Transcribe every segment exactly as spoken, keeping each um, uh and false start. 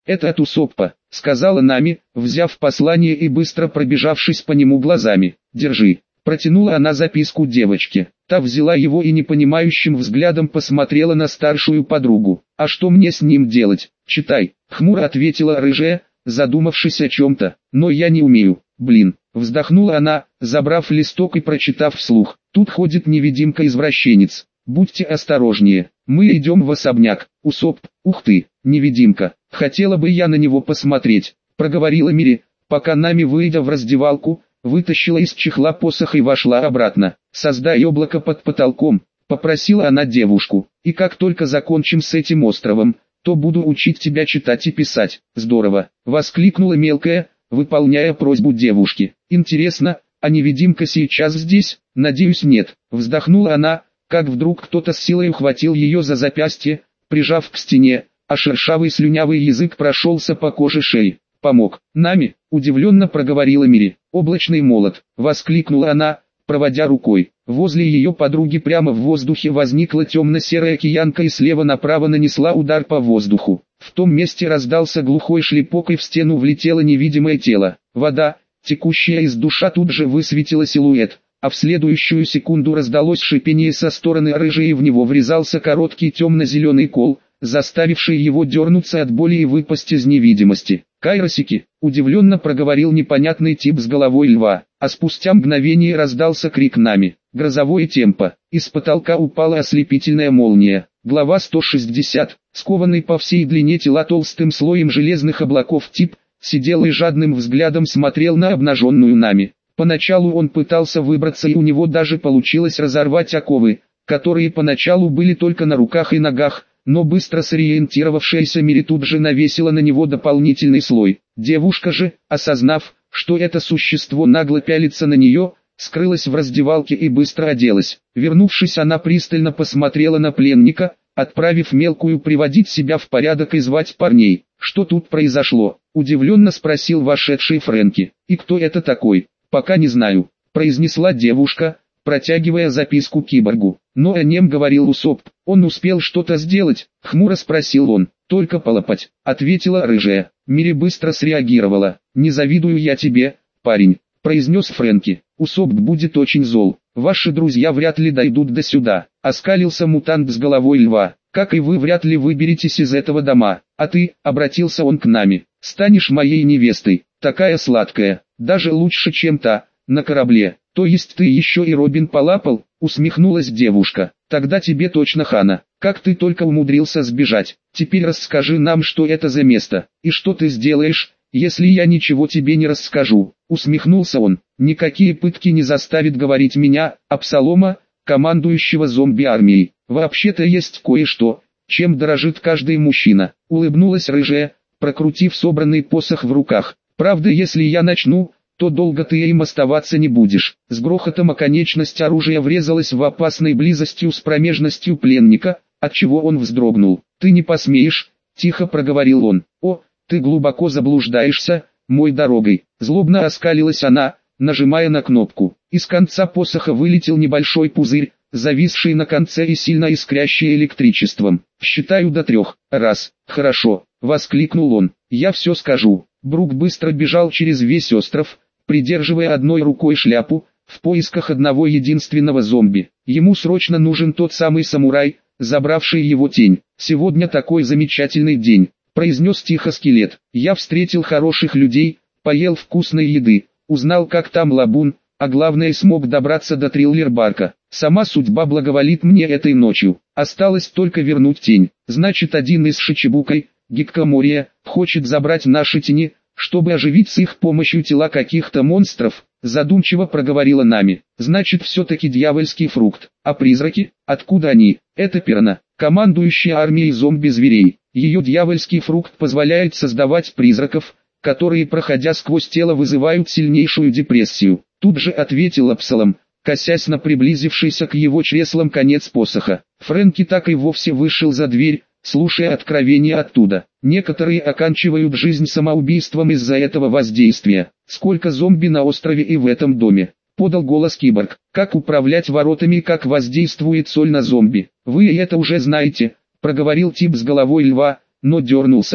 «Это от Усоппа», — сказала Нами, взяв послание и быстро пробежавшись по нему глазами. «Держи». Протянула она записку девочке. Та взяла его и непонимающим взглядом посмотрела на старшую подругу. «А что мне с ним делать?» «Читай», — хмуро ответила рыжая, задумавшись о чем-то. «Но я не умею, блин». Вздохнула она, забрав листок и прочитав вслух. «Тут ходит невидимка-извращенец. Будьте осторожнее. Мы идем в особняк. Усопп, ух ты, невидимка. Хотела бы я на него посмотреть», — проговорила Мири, пока Нами, выйдя в раздевалку, вытащила из чехла посох и вошла обратно. «Создай облако под потолком», — попросила она девушку. «И как только закончим с этим островом, то буду учить тебя читать и писать». «Здорово», — воскликнула мелкая, выполняя просьбу девушки. «Интересно, а невидимка сейчас здесь?» «Надеюсь, нет», — вздохнула она, как вдруг кто-то с силой ухватил ее за запястье, прижав к стене, а шершавый слюнявый язык прошелся по коже шеи. «Помог». «Нами», — удивленно проговорила Мири. «Облачный молот», — воскликнула она, проводя рукой. Возле ее подруги прямо в воздухе возникла темно-серая киянка и слева направо нанесла удар по воздуху. В том месте раздался глухой шлепок и в стену влетело невидимое тело. Вода, текущая из душа, тут же высветила силуэт, а в следующую секунду раздалось шипение со стороны рыжей и в него врезался короткий темно-зеленый кол, заставивший его дернуться от боли и выпасть из невидимости. «Кайросики», — удивленно проговорил непонятный тип с головой льва, а спустя мгновение раздался крик Нами. «Грозовое темпо». Из потолка упала ослепительная молния. Глава сто шестьдесят. Скованный по всей длине тела толстым слоем железных облаков тип, сидел и жадным взглядом смотрел на обнаженную Нами. Поначалу он пытался выбраться, и у него даже получилось разорвать оковы, которые поначалу были только на руках и ногах, но быстро сориентировавшаяся Мири тут же навесила на него дополнительный слой. Девушка же, осознав, что это существо нагло пялится на нее, скрылась в раздевалке и быстро оделась. Вернувшись, она пристально посмотрела на пленника, отправив мелкую приводить себя в порядок и звать парней. «Что тут произошло?» – удивленно спросил вошедший Фрэнки. «И кто это такой?» «Пока не знаю», – произнесла девушка, протягивая записку киборгу. «Но о нем говорил Усопп. Он успел что-то сделать?» — хмуро спросил он. «Только полопать», — ответила рыжая. Мири быстро среагировала. «Не завидую я тебе, парень», — произнес Фрэнки. «Усопп будет очень зол. Ваши друзья вряд ли дойдут до сюда», — оскалился мутант с головой льва. «Как и вы вряд ли выберетесь из этого дома. А ты», — обратился он к Нами, — «станешь моей невестой. Такая сладкая, даже лучше, чем та, на корабле». «То есть ты еще и Робин полапал?» — усмехнулась девушка. «Тогда тебе точно хана. Как ты только умудрился сбежать. Теперь расскажи нам, что это за место, и что ты сделаешь, если я ничего тебе не расскажу». Усмехнулся он. «Никакие пытки не заставят говорить меня, Абсалома, командующего зомби-армией. Вообще-то есть кое-что, чем дорожит каждый мужчина». Улыбнулась рыжая, прокрутив собранный посох в руках. «Правда, если я начну, то долго ты им оставаться не будешь». С грохотом оконечность оружия врезалась в опасной близостью с промежностью пленника, отчего он вздрогнул. «Ты не посмеешь», — тихо проговорил он. «О, ты глубоко заблуждаешься, мой дорогой». Злобно оскалилась она, нажимая на кнопку. Из конца посоха вылетел небольшой пузырь, зависший на конце и сильно искрящий электричеством. «Считаю до трех. Раз. Хорошо», — воскликнул он. «Я все скажу». Брук быстро бежал через весь остров, придерживая одной рукой шляпу, в поисках одного единственного зомби. Ему срочно нужен тот самый самурай, забравший его тень. «Сегодня такой замечательный день», — произнес тихо скелет. «Я встретил хороших людей, поел вкусной еды, узнал, как там Лабун, а главное, смог добраться до Триллер-Барка. Сама судьба благоволит мне этой ночью. Осталось только вернуть тень. Значит, один из Шичибукой, Гиккомория, хочет забрать наши тени, чтобы оживить с их помощью тела каких-то монстров», — задумчиво проговорила Нами. «Значит, все-таки дьявольский фрукт. А призраки? Откуда они?» «Это Перна, командующая армией зомби-зверей. Ее дьявольский фрукт позволяет создавать призраков, которые, проходя сквозь тело, вызывают сильнейшую депрессию». Тут же ответил Абсалом, косясь на приблизившийся к его чреслам конец посоха. Фрэнки так и вовсе вышел за дверь, слушая откровения оттуда. «Некоторые оканчивают жизнь самоубийством из-за этого воздействия. Сколько зомби на острове и в этом доме?» — подал голос киборг. «Как управлять воротами, как воздействует соль на зомби? Вы это уже знаете», — проговорил тип с головой льва, но дернулся,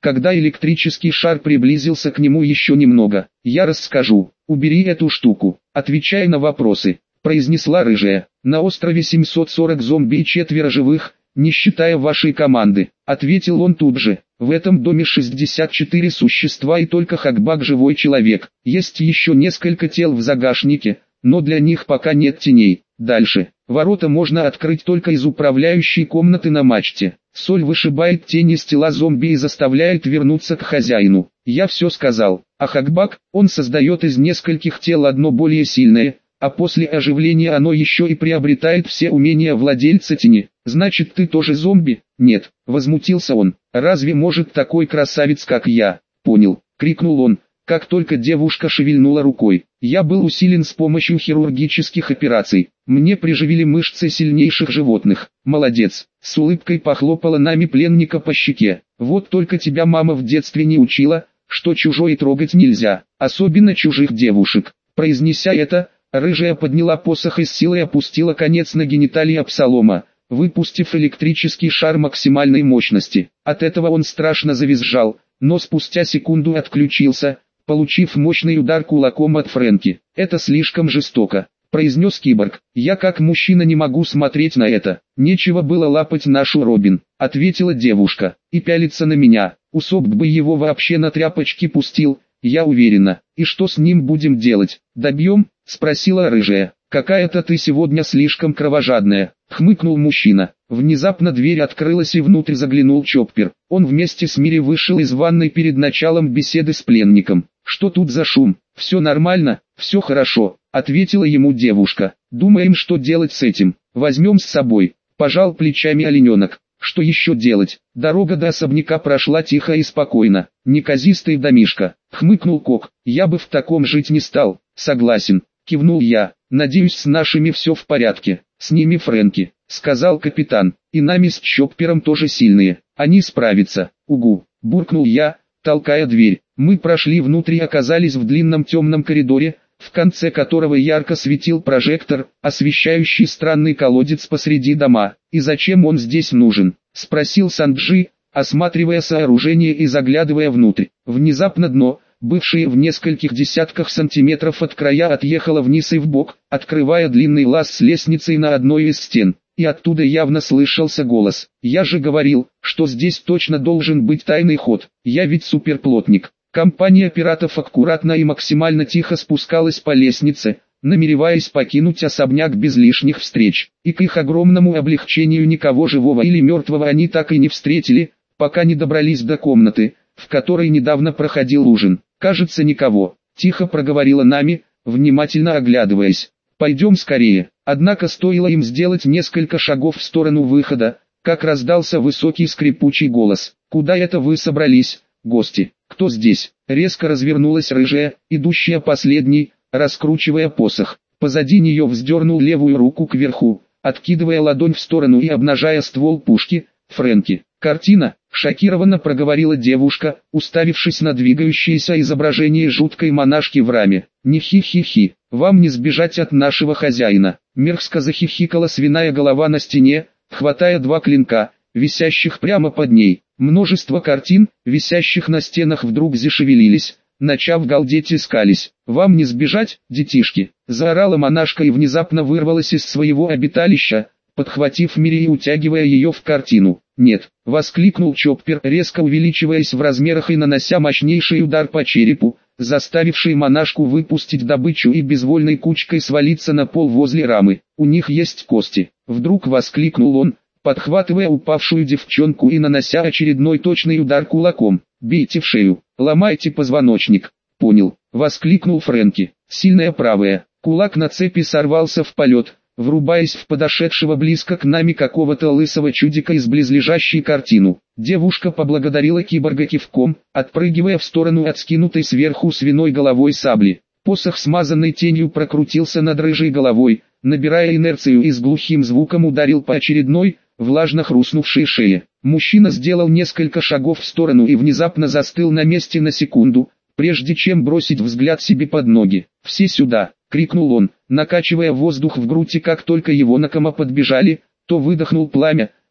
Когда электрический шар приблизился к нему еще немного, я расскажу. Убери эту штуку, отвечай на вопросы, произнесла рыжая. На острове семьсот сорок зомби и четверо живых, не считая вашей команды, ответил он тут же. В этом доме шестьдесят четыре существа и только Хакбак живой человек. Есть еще несколько тел в загашнике, но для них пока нет теней. Дальше. Ворота можно открыть только из управляющей комнаты на мачте. Соль вышибает тени с тела зомби и заставляет вернуться к хозяину. Я все сказал. А Хакбак, он создает из нескольких тел одно более сильное, а после оживления оно еще и приобретает все умения владельца тени. Значит, ты тоже зомби? Нет, возмутился он. Разве может такой красавец, как я? Понял, крикнул он, как только девушка шевельнула рукой. Я был усилен с помощью хирургических операций. Мне приживили мышцы сильнейших животных. Молодец. С улыбкой похлопала нами пленника по щеке. Вот только тебя мама в детстве не учила, что чужое трогать нельзя, особенно чужих девушек. Произнеся это, рыжая подняла посох и с силой опустила конец на гениталии Абсалома, выпустив электрический шар максимальной мощности. От этого он страшно завизжал, но спустя секунду отключился, получив мощный удар кулаком от Фрэнки. «Это слишком жестоко», — произнес киборг. «Я как мужчина не могу смотреть на это». «Нечего было лапать нашу Робин», — ответила девушка, — «и пялиться на меня. Усоп бы его вообще на тряпочки пустил, я уверена. И что с ним будем делать? Добьем?» — спросила рыжая. «Какая-то ты сегодня слишком кровожадная», — хмыкнул мужчина. Внезапно дверь открылась и внутрь заглянул Чоппер. Он вместе с Мири вышел из ванной перед началом беседы с пленником. «Что тут за шум? Все нормально, все хорошо», — ответила ему девушка. «Думаем, что делать с этим. Возьмем с собой», — пожал плечами олененок. «Что еще делать? Дорога до особняка прошла тихо и спокойно. Неказистый домишко», — хмыкнул Кок. «Я бы в таком жить не стал». «Согласен», — кивнул я. «Надеюсь, с нашими все в порядке». «С ними Фрэнки», — сказал капитан. «И нами с Чоппером тоже сильные. Они справятся». «Угу», — буркнул я, толкая дверь. Мы прошли внутрь и оказались в длинном темном коридоре, в конце которого ярко светил прожектор, освещающий странный колодец посреди дома. «И зачем он здесь нужен?» — спросил Санджи, осматривая сооружение и заглядывая внутрь. Внезапно дно, бывшее в нескольких десятках сантиметров от края, отъехало вниз и вбок, открывая длинный лаз с лестницей на одной из стен. И оттуда явно слышался голос. «Я же говорил, что здесь точно должен быть тайный ход. Я ведь суперплотник». Компания пиратов аккуратно и максимально тихо спускалась по лестнице, намереваясь покинуть особняк без лишних встреч. И к их огромному облегчению никого живого или мертвого они так и не встретили, пока не добрались до комнаты, в которой недавно проходил ужин. «Кажется, никого», — тихо проговорила Нами, внимательно оглядываясь. «Пойдем скорее». Однако стоило им сделать несколько шагов в сторону выхода, как раздался высокий скрипучий голос. «Куда это вы собрались, гости? Кто здесь?» Резко развернулась рыжая, идущая последней, раскручивая посох. Позади нее вздернул левую руку кверху, откидывая ладонь в сторону и обнажая ствол пушки. «Фрэнки». «Картина», — шокированно проговорила девушка, уставившись на двигающееся изображение жуткой монашки в раме. «Не хи-хи-хи, вам не сбежать от нашего хозяина». Мерзко захихикала свиная голова на стене, хватая два клинка, висящих прямо под ней. Множество картин, висящих на стенах, вдруг зашевелились, начав галдеть и скались. «Вам не сбежать, детишки!» — заорала монашка и внезапно вырвалась из своего обиталища, подхватив Мири и утягивая ее в картину. «Нет!» — воскликнул Чоппер, резко увеличиваясь в размерах и нанося мощнейший удар по черепу, заставивший монашку выпустить добычу и безвольной кучкой свалиться на пол возле рамы. «У них есть кости!» — вдруг воскликнул он, подхватывая упавшую девчонку и нанося очередной точный удар кулаком. «Бейте в шею, ломайте позвоночник». «Понял», — воскликнул Фрэнки. Сильная правая, кулак на цепи сорвался в полет, врубаясь в подошедшего близко к Нами какого-то лысого чудика из близлежащей картину. Девушка поблагодарила киборга кивком, отпрыгивая в сторону от скинутой сверху свиной головой сабли. Посох, смазанной тенью, прокрутился над рыжей головой, набирая инерцию и с глухим звуком ударил по очередной, влажно хрустнувшей шее. Мужчина сделал несколько шагов в сторону и внезапно застыл на месте на секунду, прежде чем бросить взгляд себе под ноги. «Все сюда!» — крикнул он, накачивая воздух в грудь, и как только его на кома подбежали, то выдохнул пламя,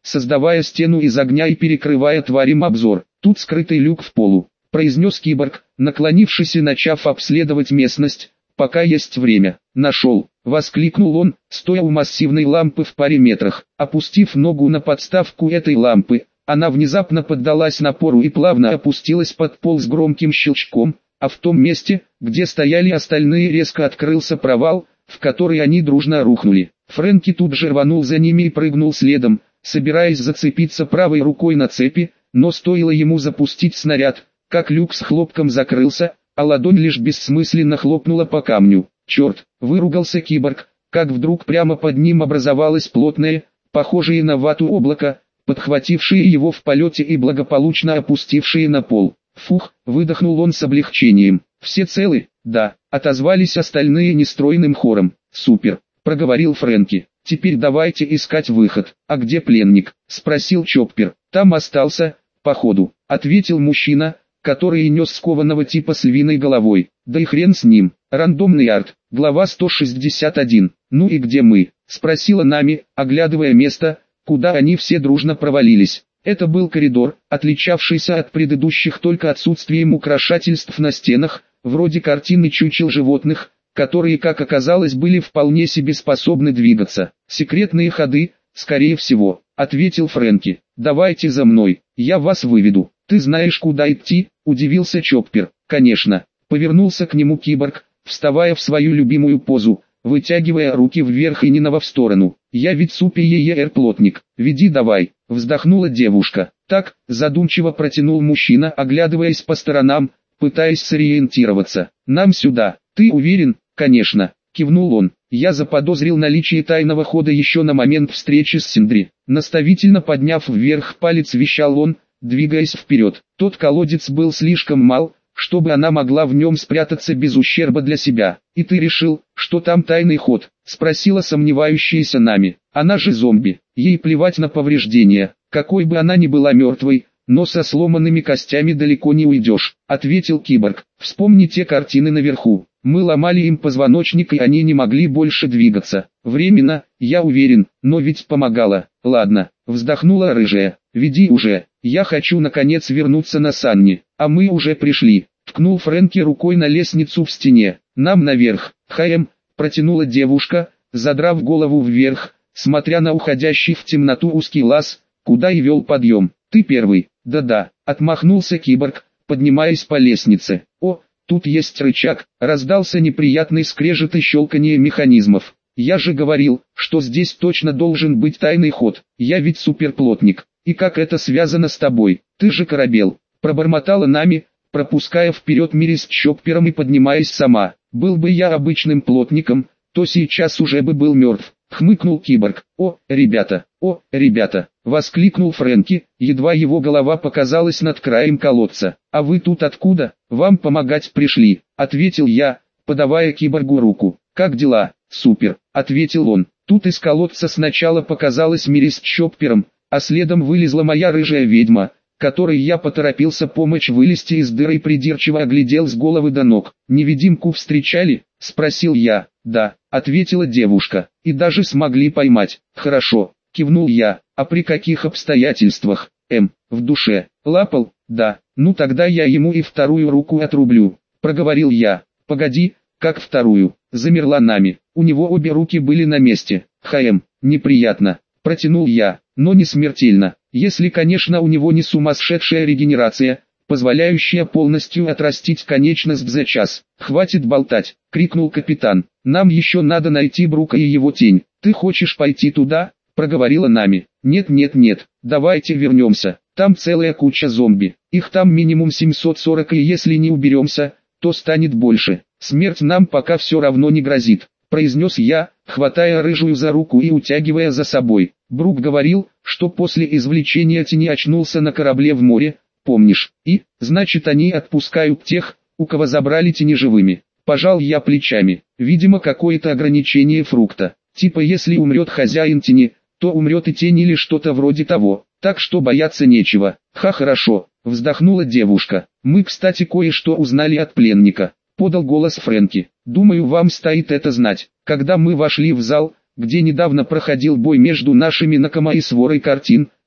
создавая стену из огня и перекрывая тварям обзор. Тут скрытый люк в полу, произнес киборг, наклонившись и начав обследовать местность. Пока есть время. Нашел, воскликнул он, стоя у массивной лампы в паре метрах. Опустив ногу на подставку этой лампы, она внезапно поддалась напору и плавно опустилась под пол с громким щелчком, а в том месте, где стояли остальные, резко открылся провал, в который они дружно рухнули. Фрэнки тут же рванул за ними и прыгнул следом, собираясь зацепиться правой рукой на цепи, но стоило ему запустить снаряд, как люк с хлопком закрылся, а ладонь лишь бессмысленно хлопнула по камню. «Черт!» — выругался киборг, как вдруг прямо под ним образовалось плотное, похожее на вату облако, подхватившее его в полете и благополучно опустившее на пол. «Фух!» — выдохнул он с облегчением. «Все целы?» «Да», — отозвались остальные нестройным хором. «Супер!» — проговорил Фрэнки. «Теперь давайте искать выход». «А где пленник?» — спросил Чоппер. «Там остался, походу», — ответил мужчина, который нес скованного типа с львиной головой. «Да и хрен с ним». Рандомный арт. Глава сто шестьдесят один. «Ну и где мы?» — спросила Нами, оглядывая место, куда они все дружно провалились. Это был коридор, отличавшийся от предыдущих только отсутствием украшательств на стенах, вроде картины чучел животных, которые, как оказалось, были вполне себе способны двигаться. «Секретные ходы, скорее всего», — ответил Фрэнки. «Давайте за мной, я вас выведу». «Ты знаешь, куда идти?» — удивился Чоппер. «Конечно». Повернулся к нему киборг, вставая в свою любимую позу, вытягивая руки вверх и Ниного в сторону. «Я ведь супер-е-е-эр-плотник, веди давай», — вздохнула девушка. «Так», — задумчиво протянул мужчина, оглядываясь по сторонам, пытаясь сориентироваться. «Нам сюда». «Ты уверен?» «Конечно», — кивнул он. «Я заподозрил наличие тайного хода еще на момент встречи с Синдри». Наставительно подняв вверх палец, вещал он, двигаясь вперед. Тот колодец был слишком мал, чтобы она могла в нем спрятаться без ущерба для себя. «И ты решил, что там тайный ход?» — спросила сомневающаяся Нами. «Она же зомби, ей плевать на повреждения, какой бы она ни была мертвой, но со сломанными костями далеко не уйдешь», — ответил киборг. «Вспомни те картины наверху. Мы ломали им позвоночник, и они не могли больше двигаться. Временно, я уверен, но ведь помогало». «Ладно», — вздохнула рыжая. «Веди уже, я хочу наконец вернуться на Санни». «А мы уже пришли», — ткнул Фрэнки рукой на лестницу в стене. «Нам наверх». «Хаем», — протянула девушка, задрав голову вверх, смотря на уходящий в темноту узкий лаз, куда и вел подъем. «Ты первый». «Да-да», — отмахнулся киборг, поднимаясь по лестнице. «О, тут есть рычаг», — раздался неприятный скрежет и щелканье механизмов. «Я же говорил, что здесь точно должен быть тайный ход. Я ведь суперплотник. И как это связано с тобой? Ты же корабел», — пробормотала Нами, пропуская вперед Мири с Чоппером и поднимаясь сама. «Был бы я обычным плотником, то сейчас уже бы был мертв», — хмыкнул киборг. «О, ребята, о, ребята», — воскликнул Фрэнки, едва его голова показалась над краем колодца. «А вы тут откуда? Вам помогать пришли», — ответил я, подавая киборгу руку. «Как дела?» «Супер», — ответил он. Тут из колодца сначала показалась Мири с Чоппером, а следом вылезла моя рыжая ведьма, которой я поторопился помочь вылезти из дыры и придирчиво оглядел с головы до ног. «Невидимку встречали?» — спросил я. «Да», — ответила девушка, — «и даже смогли поймать». «Хорошо», — кивнул я. «А при каких обстоятельствах?» «Эм, в душе». «Лапал?» «Да». «Ну тогда я ему и вторую руку отрублю», — проговорил я. «Погоди, как вторую?» — замерла Нами. У него обе руки были на месте. «Хаем, неприятно», — протянул я, — «но не смертельно. Если, конечно, у него не сумасшедшая регенерация, позволяющая полностью отрастить конечность за час». «Хватит болтать», — крикнул капитан. «Нам еще надо найти Брука и его тень». «Ты хочешь пойти туда?» — проговорила Нами. «Нет, нет, нет, давайте вернемся. Там целая куча зомби. Их там минимум семьсот сорок, и если не уберемся, то станет больше. Смерть нам пока все равно не грозит», — произнес я, хватая рыжую за руку и утягивая за собой. «Брук говорил, что после извлечения тени очнулся на корабле в море, помнишь? И, значит, они отпускают тех, у кого забрали тени живыми». Пожал я плечами. Видимо, какое-то ограничение фрукта. Типа если умрет хозяин тени, то умрет и тень или что-то вроде того. Так что бояться нечего. «Ха, хорошо», — вздохнула девушка. «Мы, кстати, кое-что узнали от пленника», — подал голос Фрэнки. «Думаю, вам стоит это знать. Когда мы вошли в зал, где недавно проходил бой между нашими Накама и сворой картин,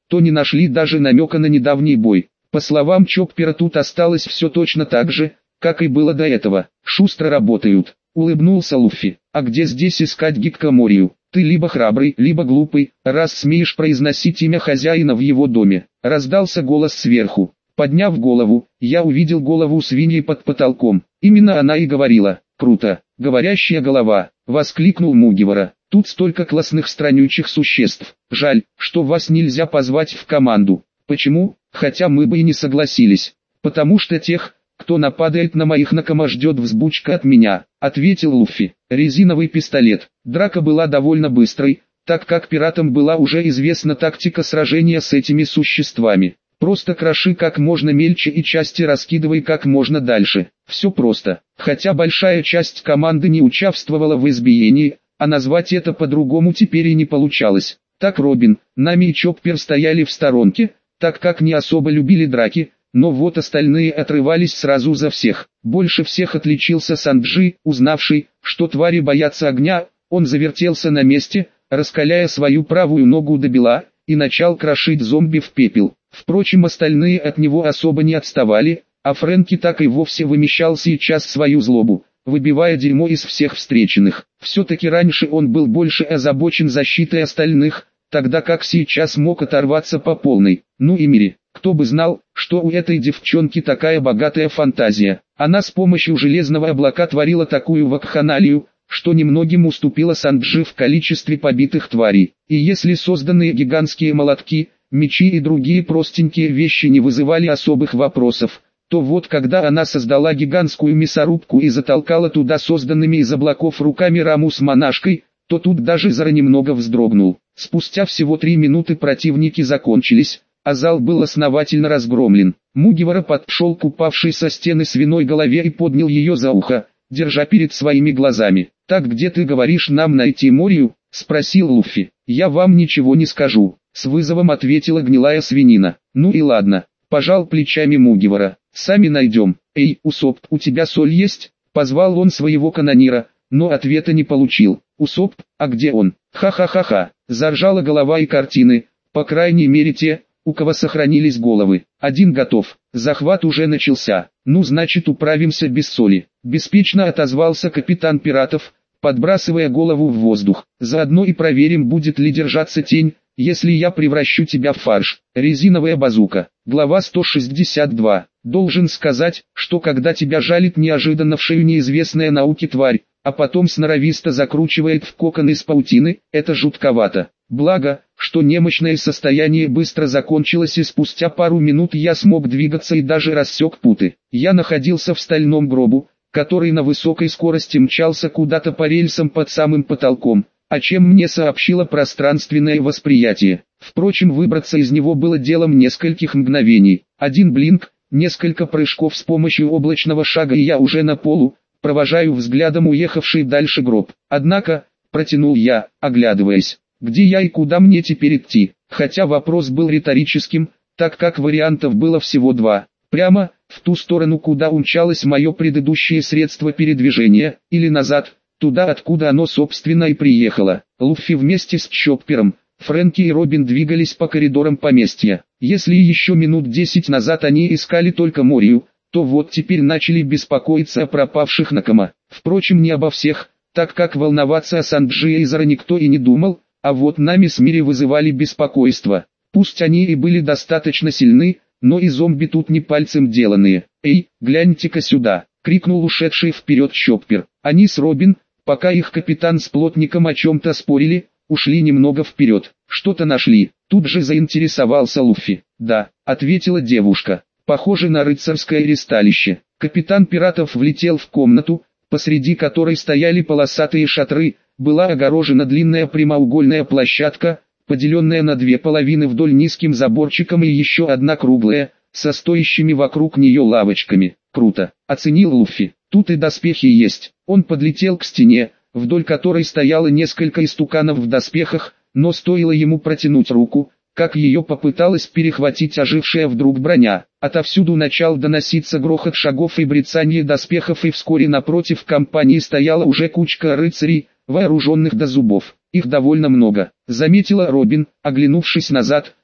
то не нашли даже намека на недавний бой. По словам Чоппера, тут осталось все точно так же, как и было до этого. Шустро работают. Улыбнулся Луффи. А где здесь искать гиккоморию? Ты либо храбрый, либо глупый, раз смеешь произносить имя хозяина в его доме. Раздался голос сверху. Подняв голову, я увидел голову свиньи под потолком. Именно она и говорила. Круто. Говорящая голова. Воскликнул Мугивара. Тут столько классных странючих существ. Жаль, что вас нельзя позвать в команду. Почему? Хотя мы бы и не согласились. Потому что тех, кто нападает на моих Накама, ждет взбучка от меня, ответил Луффи. Резиновый пистолет. Драка была довольно быстрой, так как пиратам была уже известна тактика сражения с этими существами. Просто кроши как можно мельче и части раскидывай как можно дальше. Все просто. Хотя большая часть команды не участвовала в избиении, а назвать это по-другому теперь и не получалось. Так Робин, Нами и Чоппер стояли в сторонке, так как не особо любили драки, но вот остальные отрывались сразу за всех. Больше всех отличился Санджи, узнавший, что твари боятся огня. Он завертелся на месте, раскаляя свою правую ногу до бела, и начал крошить зомби в пепел. Впрочем, остальные от него особо не отставали, а Фрэнки так и вовсе вымещал сейчас свою злобу, выбивая дерьмо из всех встреченных. Все-таки раньше он был больше озабочен защитой остальных, тогда как сейчас мог оторваться по полной. Ну и Мири, кто бы знал, что у этой девчонки такая богатая фантазия. Она с помощью железного облака творила такую вакханалию, что немногим уступила Санджи в количестве побитых тварей. И если созданные гигантские молотки, мечи и другие простенькие вещи не вызывали особых вопросов, то вот когда она создала гигантскую мясорубку и затолкала туда созданными из облаков руками раму с монашкой, то тут даже Зара немного вздрогнул. Спустя всего три минуты противники закончились, а зал был основательно разгромлен. Мугивара подшел к упавшей со стены свиной голове и поднял ее за ухо, держа перед своими глазами. «Так где ты говоришь нам найти Морию?» — спросил Луффи. «Я вам ничего не скажу», — с вызовом ответила гнилая свинина. «Ну и ладно», — пожал плечами Мугивара. «Сами найдем». «Эй, Усоп, у тебя соль есть?» — позвал он своего канонира, но ответа не получил. «Усоп, а где он?» «Ха-ха-ха-ха», — заржала голова и картины, по крайней мере те, у кого сохранились головы. «Один готов, захват уже начался, ну значит управимся без соли», — беспечно отозвался капитан пиратов, подбрасывая голову в воздух. «Заодно и проверим, будет ли держаться тень, если я превращу тебя в фарш». Резиновая базука. Глава сто шестьдесят два. Должен сказать, что когда тебя жалит неожиданно в шею неизвестная науке тварь, а потом сноровисто закручивает в кокон из паутины, это жутковато. Благо, что немощное состояние быстро закончилось, и спустя пару минут я смог двигаться и даже рассек путы. Я находился в стальном гробу, который на высокой скорости мчался куда-то по рельсам под самым потолком, о чем мне сообщило пространственное восприятие. Впрочем, выбраться из него было делом нескольких мгновений. Один блинк, несколько прыжков с помощью облачного шага, и я уже на полу, провожаю взглядом уехавший дальше гроб. Однако, протянул я, оглядываясь, где я и куда мне теперь идти, хотя вопрос был риторическим, так как вариантов было всего два. Прямо, в ту сторону, куда умчалось мое предыдущее средство передвижения, или назад, туда, откуда оно собственно и приехало. Луффи вместе с Чоппером, Фрэнки и Робин двигались по коридорам поместья. Если еще минут десять назад они искали только Морию, то вот теперь начали беспокоиться о пропавших Накама. Впрочем, не обо всех, так как волноваться о Санджи и Зара никто и не думал, а вот Нами с Мири вызывали беспокойство. Пусть они и были достаточно сильны, но и зомби тут не пальцем деланные. «Эй, гляньте-ка сюда!» — крикнул ушедший вперед Чоппер. Они с Робин, пока их капитан с плотником о чем-то спорили, ушли немного вперед. «Что-то нашли?» — тут же заинтересовался Луффи. «Да», — ответила девушка. «Похоже на рыцарское ристалище». Капитан пиратов влетел в комнату, посреди которой стояли полосатые шатры, была огорожена длинная прямоугольная площадка, поделенная на две половины вдоль низким заборчиком, и еще одна круглая, со стоящими вокруг нее лавочками. «Круто», — оценил Луффи. «Тут и доспехи есть». Он подлетел к стене, вдоль которой стояло несколько истуканов в доспехах, но стоило ему протянуть руку, как ее попыталась перехватить ожившая вдруг броня. Отовсюду начал доноситься грохот шагов и брецанье доспехов, и вскоре напротив компании стояла уже кучка рыцарей, вооруженных до зубов. «Их довольно много», — заметила Робин, оглянувшись назад,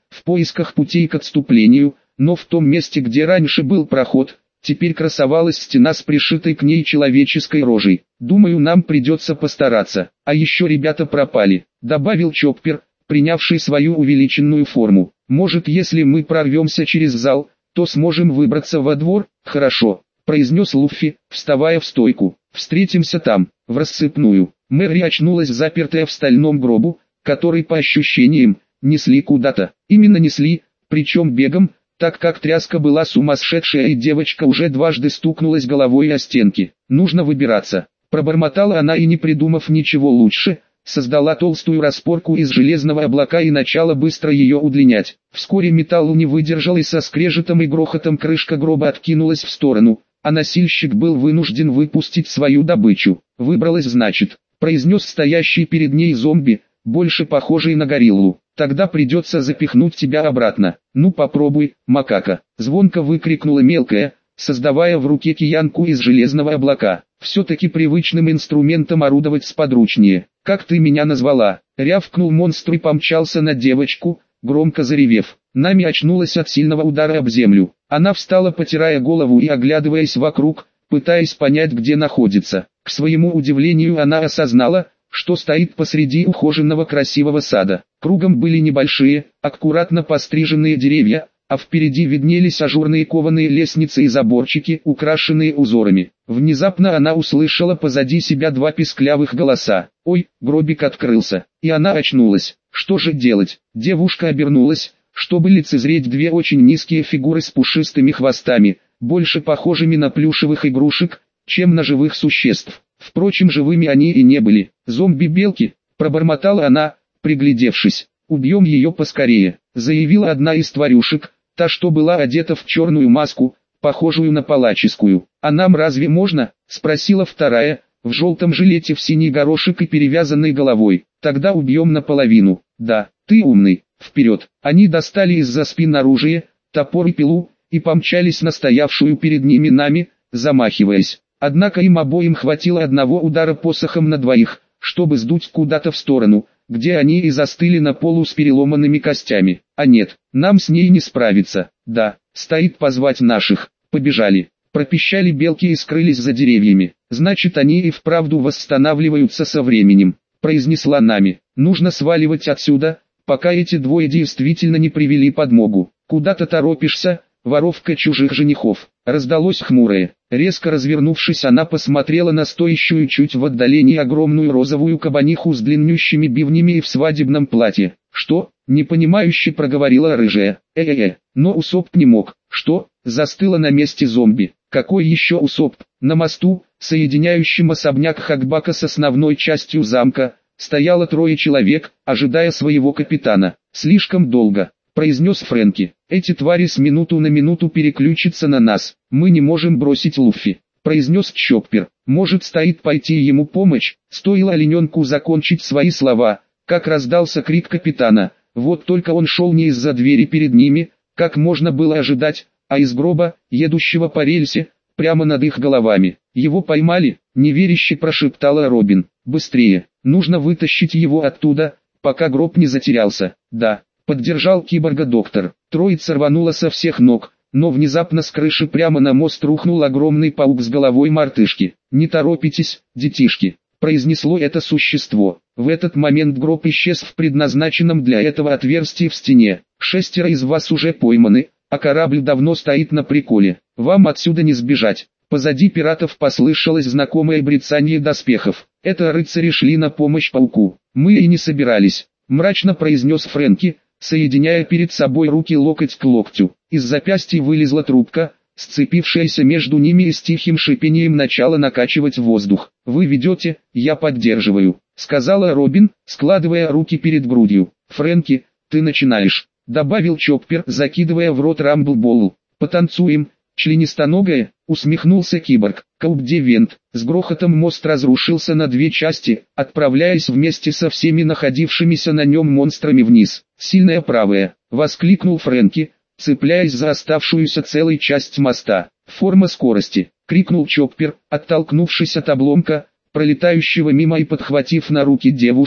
в поисках путей к отступлению, но в том месте, где раньше был проход, теперь красовалась стена с пришитой к ней человеческой рожей. «Думаю, нам придется постараться, а еще ребята пропали», — добавил Чоппер, принявший свою увеличенную форму. «Может, если мы прорвемся через зал, то сможем выбраться во двор?» «Хорошо», — произнес Луффи, вставая в стойку. «Встретимся там, в рассыпную». Мэри очнулась запертая в стальном гробу, который, по ощущениям, несли куда-то. Именно несли, причем бегом, так как тряска была сумасшедшая и девочка уже дважды стукнулась головой о стенки. «Нужно выбираться», — пробормотала она и, не придумав ничего лучше, создала толстую распорку из железного облака и начала быстро ее удлинять. Вскоре металл не выдержал и со скрежетом и грохотом крышка гроба откинулась в сторону, а носильщик был вынужден выпустить свою добычу. «Выбралась, значит», — произнес стоящий перед ней зомби, больше похожий на гориллу. «Тогда придется запихнуть тебя обратно». «Ну попробуй, макака», — звонко выкрикнула мелкая, создавая в руке киянку из железного облака. «Все-таки привычным инструментом орудовать сподручнее». «Как ты меня назвала?» — рявкнул монстр и помчался на девочку, громко заревев. Нами очнулась от сильного удара об землю. Она встала, потирая голову и оглядываясь вокруг, пытаясь понять, где находится. К своему удивлению она осознала, что стоит посреди ухоженного красивого сада. Кругом были небольшие, аккуратно постриженные деревья, а впереди виднелись ажурные кованые лестницы и заборчики, украшенные узорами. Внезапно она услышала позади себя два писклявых голоса. «Ой!» — гробик открылся, и она очнулась. Что же делать? Девушка обернулась, чтобы лицезреть две очень низкие фигуры с пушистыми хвостами, больше похожими на плюшевых игрушек, чем на живых существ. Впрочем, живыми они и не были. «Зомби-белки», — пробормотала она, приглядевшись. «Убьем ее поскорее», — заявила одна из тварюшек, та, что была одета в черную маску, похожую на палаческую. «А нам разве можно?» — спросила вторая, в желтом жилете в синий горошек и перевязанной головой. «Тогда убьем наполовину». «Да, ты умный, вперед». Они достали из-за спин оружие, топор и пилу, и помчались на стоявшую перед ними Нами, замахиваясь. Однако им обоим хватило одного удара посохом на двоих, чтобы сдуть куда-то в сторону, где они и застыли на полу с переломанными костями. «А нет, нам с ней не справиться». «Да, стоит позвать наших». «Побежали». Пропищали белки и скрылись за деревьями. «Значит, они и вправду восстанавливаются со временем», — произнесла Нами. «Нужно сваливать отсюда, пока эти двое действительно не привели подмогу». «Куда-то торопишься, воровка чужих женихов», — раздалось хмурое. Резко развернувшись, она посмотрела на стоящую чуть в отдалении огромную розовую кабаниху с длиннющими бивнями и в свадебном платье. «Что?» — непонимающе проговорила рыжая. «Э-э-э, но Усопт не мог». «Что?» — застыла на месте зомби. «Какой еще Усопт?» На мосту, соединяющем особняк Хакбака с основной частью замка, стояло трое человек, ожидая своего капитана. «Слишком долго», — произнес Фрэнки. «Эти твари с минуту на минуту переключатся на нас. Мы не можем бросить Луффи», — произнес Чоппер. «Может, стоит пойти ему помочь?» Стоило олененку закончить свои слова, как раздался крик капитана. Вот только он шел не из-за двери перед ними, как можно было ожидать, а из гроба, едущего по рельсе, прямо над их головами. «Его поймали?» — неверяще прошептала Робин. «Быстрее, нужно вытащить его оттуда, пока гроб не затерялся». «Да», — поддержал киборга доктор. Троица рванула со всех ног, но внезапно с крыши прямо на мост рухнул огромный паук с головой мартышки. «Не торопитесь, детишки», — произнесло это существо. В этот момент гроб исчез в предназначенном для этого отверстии в стене. «Шестеро из вас уже пойманы, а корабль давно стоит на приколе. Вам отсюда не сбежать». Позади пиратов послышалось знакомое брецанье доспехов. Это рыцари шли на помощь пауку. «Мы и не собирались», — мрачно произнес Фрэнки, соединяя перед собой руки локоть к локтю. Из запястья вылезла трубка, сцепившаяся между ними и с тихим шипением начала накачивать воздух. «Вы ведете, я поддерживаю», — сказала Робин, складывая руки перед грудью. «Фрэнки, ты начинаешь», — добавил Чоппер, закидывая в рот рамблболл. «Потанцуем, членистоногая», — усмехнулся киборг. «Каубдевент». С грохотом мост разрушился на две части, отправляясь вместе со всеми находившимися на нем монстрами вниз. «Сильная правая», — воскликнул Фрэнки, цепляясь за оставшуюся целой часть моста. «Форма скорости», — крикнул Чоппер, оттолкнувшись от обломка, пролетающего мимо и подхватив на руки девушку,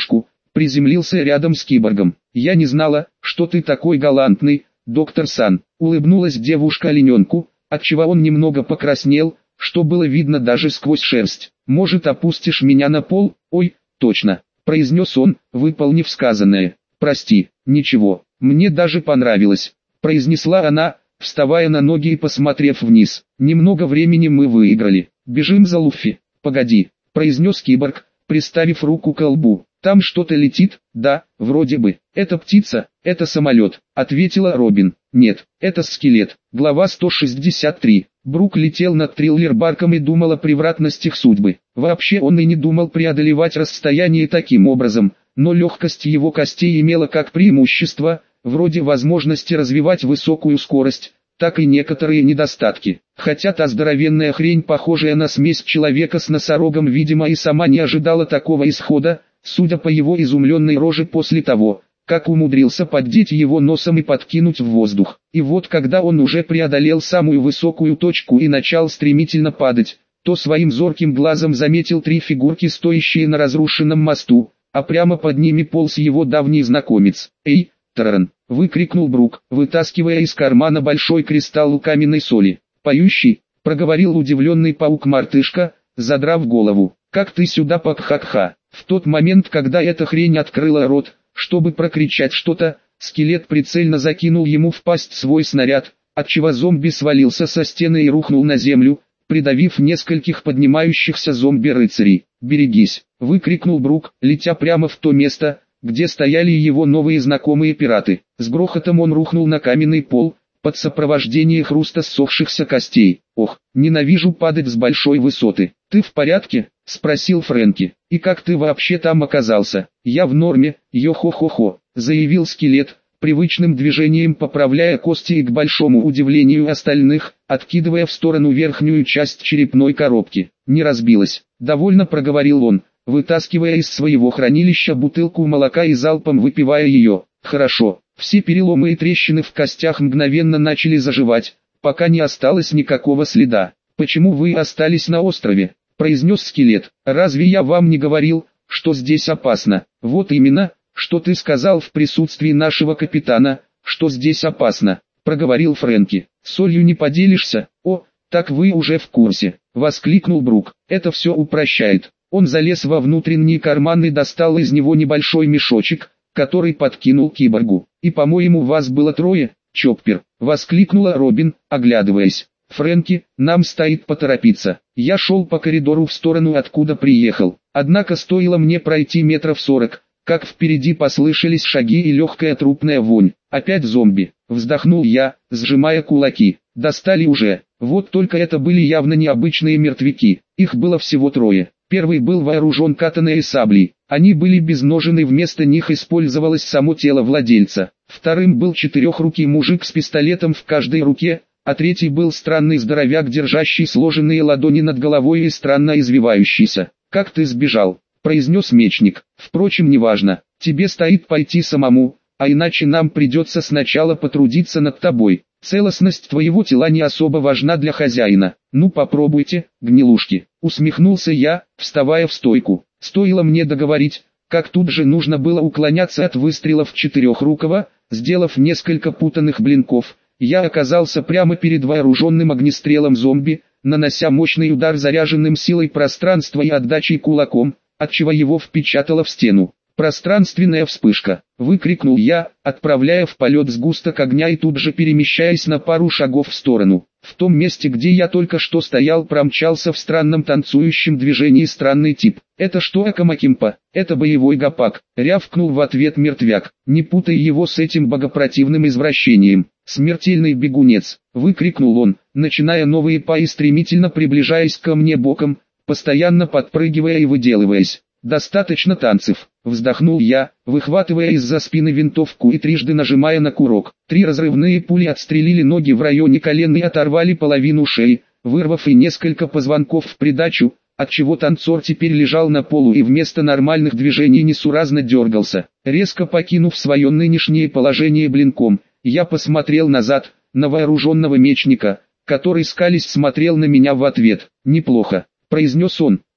приземлился рядом с киборгом. «Я не знала, что ты такой галантный, доктор Сан», — улыбнулась девушка олененку, отчего он немного покраснел, что было видно даже сквозь шерсть. «Может, опустишь меня на пол?» «Ой, точно», — произнес он, выполнив сказанное. «Прости, ничего, мне даже понравилось», — произнесла она, вставая на ноги и посмотрев вниз. «Немного времени мы выиграли. Бежим за Луффи». «Погоди», — произнес киборг, приставив руку к лбу. «Там что-то летит?» «Да, вроде бы. Это птица, это самолет», — ответила Робин. «Нет, это скелет». Глава сто шестьдесят три. Брук летел над триллер-барком и думал о превратностях судьбы. Вообще он и не думал преодолевать расстояние таким образом, но легкость его костей имела как преимущество, вроде возможности развивать высокую скорость, так и некоторые недостатки. Хотя та здоровенная хрень, похожая на смесь человека с носорогом, видимо и сама не ожидала такого исхода, судя по его изумленной роже после того, как умудрился поддеть его носом и подкинуть в воздух. И вот когда он уже преодолел самую высокую точку и начал стремительно падать, то своим зорким глазом заметил три фигурки, стоящие на разрушенном мосту, а прямо под ними полз его давний знакомец. «Эй, Таран!» — выкрикнул Брук, вытаскивая из кармана большой кристалл каменной соли. «Поющий!» — проговорил удивленный паук-мартышка, задрав голову. «Как ты сюда пак-ха-ха?» В тот момент, когда эта хрень открыла рот, чтобы прокричать что-то, скелет прицельно закинул ему в пасть свой снаряд, отчего зомби свалился со стены и рухнул на землю, придавив нескольких поднимающихся зомби-рыцарей. «Берегись!» — выкрикнул Брук, летя прямо в то место, где стояли его новые знакомые пираты. С грохотом он рухнул на каменный пол, под сопровождение хруста ссохшихся костей. «Ох, ненавижу падать с большой высоты». «Ты в порядке?» — спросил Фрэнки. «И как ты вообще там оказался?» «Я в норме, йо-хо-хо-хо», — заявил скелет, привычным движением поправляя кости и, к большому удивлению остальных, откидывая в сторону верхнюю часть черепной коробки. «Не разбилась», — довольно проговорил он, вытаскивая из своего хранилища бутылку молока и залпом выпивая ее. «Хорошо». Все переломы и трещины в костях мгновенно начали заживать, пока не осталось никакого следа. «Почему вы остались на острове?» — произнес скелет. «Разве я вам не говорил, что здесь опасно?» «Вот именно, что ты сказал в присутствии нашего капитана, что здесь опасно», — проговорил Фрэнки. «Солью не поделишься?» «О, так вы уже в курсе», — воскликнул Брук. «Это все упрощает». Он залез во внутренний карман и достал из него небольшой мешочек, который подкинул киборгу. «И, по-моему, вас было трое, Чоппер», — воскликнула Робин, оглядываясь. «Фрэнки, нам стоит поторопиться». Я шел по коридору в сторону, откуда приехал. Однако стоило мне пройти метров сорок, как впереди послышались шаги и легкая трупная вонь. «Опять зомби», — вздохнул я, сжимая кулаки. «Достали уже». Вот только это были явно необычные мертвяки. Их было всего трое. Первый был вооружен катаной и саблей. Они были без ножен и вместо них использовалось само тело владельца. Вторым был четырехрукий мужик с пистолетом в каждой руке, а третий был странный здоровяк, держащий сложенные ладони над головой и странно извивающийся. «Как ты сбежал?» — произнес мечник. «Впрочем, неважно. Тебе стоит пойти самому, а иначе нам придется сначала потрудиться над тобой. Целостность твоего тела не особо важна для хозяина. Ну попробуйте, гнилушки», — усмехнулся я, вставая в стойку. Стоило мне договорить, как тут же нужно было уклоняться от выстрелов четырехрукого. Сделав несколько путанных блинков, я оказался прямо перед вооруженным огнестрелом зомби, нанося мощный удар заряженным силой пространства и отдачей кулаком, отчего его впечатало в стену. «Пространственная вспышка!» — выкрикнул я, отправляя в полет сгусток огня и тут же перемещаясь на пару шагов в сторону. В том месте, где я только что стоял, промчался в странном танцующем движении странный тип. «Это что, Акамакимпа? Это боевой гопак!» — рявкнул в ответ мертвяк. «Не путай его с этим богопротивным извращением. Смертельный бегунец!» — выкрикнул он, начиная новые па и стремительно приближаясь ко мне боком, постоянно подпрыгивая и выделываясь. «Достаточно танцев», — вздохнул я, выхватывая из-за спины винтовку и трижды нажимая на курок. Три разрывные пули отстрелили ноги в районе колен и оторвали половину шеи, вырвав и несколько позвонков в придачу, отчего танцор теперь лежал на полу и вместо нормальных движений несуразно дергался. Резко покинув свое нынешнее положение блинком, я посмотрел назад, на вооруженного мечника, который скалясь смотрел на меня в ответ. «Неплохо», — произнес он,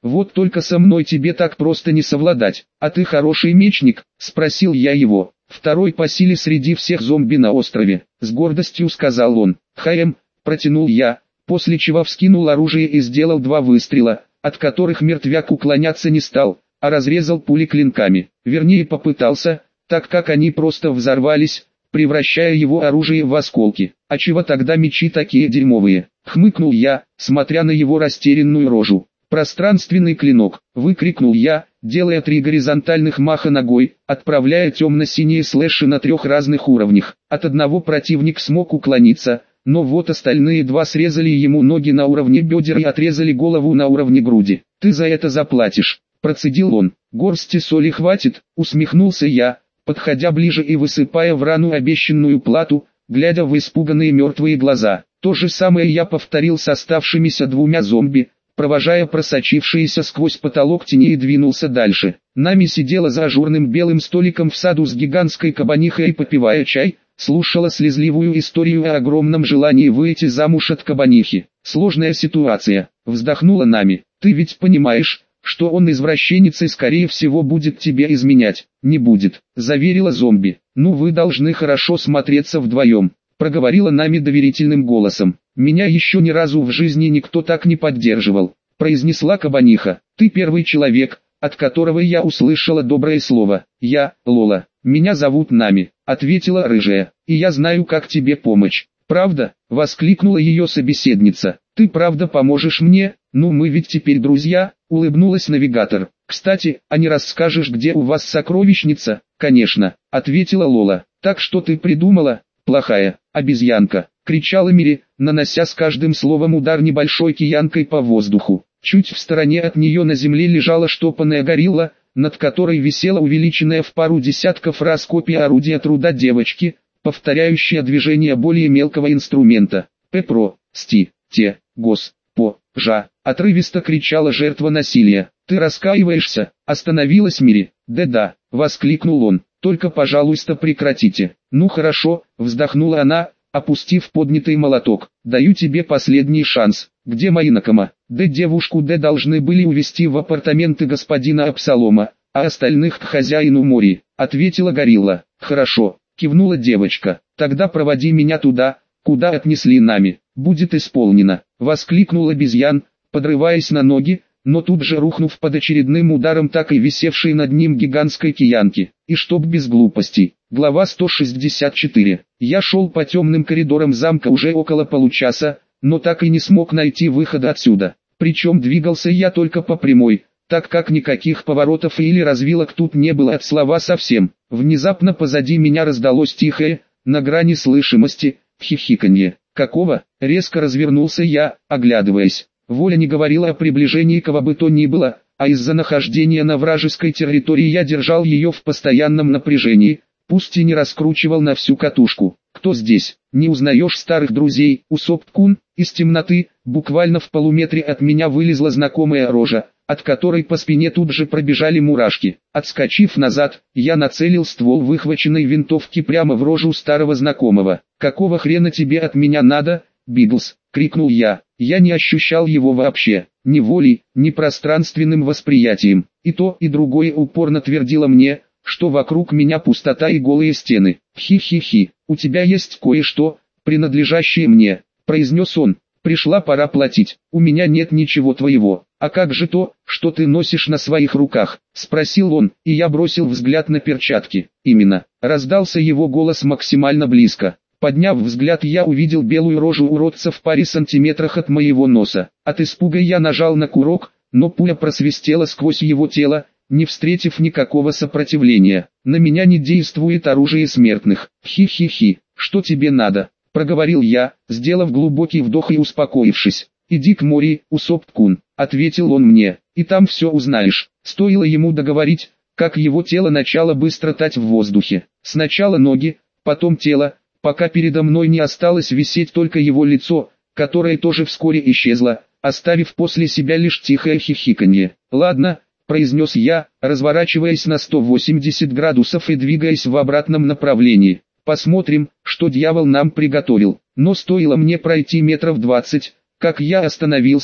Вот только со мной тебе так просто не совладать. А ты хороший мечник? Спросил я его. Второй по силе среди всех зомби на острове. С гордостью сказал он. Хаем, протянул я, после чего вскинул оружие и сделал два выстрела, от которых мертвяк уклоняться не стал, а разрезал пули клинками. Вернее попытался, так как они просто взорвались, превращая его оружие в осколки. А чего тогда мечи такие дерьмовые? Хмыкнул я, смотря на его растерянную рожу. «Пространственный клинок!» — выкрикнул я, делая три горизонтальных маха ногой, отправляя темно-синие слэши на трех разных уровнях. От одного противник смог уклониться, но вот остальные два срезали ему ноги на уровне бедер и отрезали голову на уровне груди. «Ты за это заплатишь!» — процедил он. «Горсти соли хватит!» — усмехнулся я, подходя ближе и высыпая в рану обещанную плату, глядя в испуганные мертвые глаза. То же самое я повторил с оставшимися двумя зомби, провожая просочившиеся сквозь потолок тени, и двинулся дальше. Нами сидела за ажурным белым столиком в саду с гигантской кабанихой и, попивая чай, слушала слезливую историю о огромном желании выйти замуж от кабанихи. «Сложная ситуация», — вздохнула Нами. «Ты ведь понимаешь, что он извращенец и скорее всего будет тебе изменять?» «Не будет», — заверила зомби. «Ну вы должны хорошо смотреться вдвоем», — проговорила Нами доверительным голосом. «Меня еще ни разу в жизни никто так не поддерживал», — произнесла кабаниха. «Ты первый человек, от которого я услышала доброе слово. Я, Лола, меня зовут Нами», — ответила рыжая. «И я знаю, как тебе помочь». «Правда?» — воскликнула ее собеседница. «Ты правда поможешь мне? Ну мы ведь теперь друзья», — улыбнулась навигатор. «Кстати, а не расскажешь, где у вас сокровищница?» «Конечно», — ответила Лола. «Так что ты придумала, плохая обезьянка?» — кричала Мири, нанося с каждым словом удар небольшой киянкой по воздуху. Чуть в стороне от нее на земле лежала штопанная горилла, над которой висела увеличенная в пару десятков раз копия орудия труда девочки, повторяющая движение более мелкого инструмента. «Пепро, сти, те, гос, по, жа», — отрывисто кричала жертва насилия. «Ты раскаиваешься?» — остановилась Мири. «Да-да», — воскликнул он, — «только, пожалуйста, прекратите». «Ну хорошо», — вздохнула она, опустив поднятый молоток. «Даю тебе последний шанс. Где мои накома?» «Да девушку Д должны были увезти в апартаменты господина Абсалома, а остальных к хозяину Мори», — ответила горилла. «Хорошо», — кивнула девочка. «Тогда проводи меня туда, куда отнесли Нами». «Будет исполнено», — воскликнул обезьян, подрываясь на ноги, но тут же рухнув под очередным ударом так и висевшей над ним гигантской киянки. И чтоб без глупостей. Глава сто шестьдесят четыре. Я шел по темным коридорам замка уже около получаса, но так и не смог найти выхода отсюда. Причем двигался я только по прямой, так как никаких поворотов или развилок тут не было от слова совсем. Внезапно позади меня раздалось тихое, на грани слышимости, хихиканье. «Какого?» — резко развернулся я, оглядываясь. Воля не говорила о приближении кого бы то ни было, а из-за нахождения на вражеской территории я держал ее в постоянном напряжении, пусть и не раскручивал на всю катушку. «Кто здесь? Не узнаешь старых друзей?» Усоп-кун. Из темноты, буквально в полуметре от меня, вылезла знакомая рожа, от которой по спине тут же пробежали мурашки. Отскочив назад, я нацелил ствол выхваченной винтовки прямо в рожу старого знакомого. «Какого хрена тебе от меня надо, Биглс?» — крикнул я. Я не ощущал его вообще, ни волей, ни пространственным восприятием. И то, и другое упорно твердило мне, что вокруг меня пустота и голые стены. «Хи-хи-хи, у тебя есть кое-что, принадлежащее мне», — произнес он. «Пришла пора платить. У меня нет ничего твоего». «А как же то, что ты носишь на своих руках?» — спросил он, и я бросил взгляд на перчатки. «Именно», — раздался его голос максимально близко. Подняв взгляд, я увидел белую рожу уродца в паре сантиметрах от моего носа. От испуга я нажал на курок, но пуля просвистела сквозь его тело, не встретив никакого сопротивления. «На меня не действует оружие смертных». «Хи-хи-хи, что тебе надо?» — проговорил я, сделав глубокий вдох и успокоившись. «Иди к Мори, Усоп-кун», — ответил он мне, — «и там все узнаешь». Стоило ему договорить, как его тело начало быстро тать в воздухе. Сначала ноги, потом тело, пока передо мной не осталось висеть только его лицо, которое тоже вскоре исчезло, оставив после себя лишь тихое хихиканье. «Ладно», — произнес я, разворачиваясь на сто восемьдесят градусов и двигаясь в обратном направлении. «Посмотрим, что дьявол нам приготовил». Но стоило мне пройти метров двадцать, как я остановился,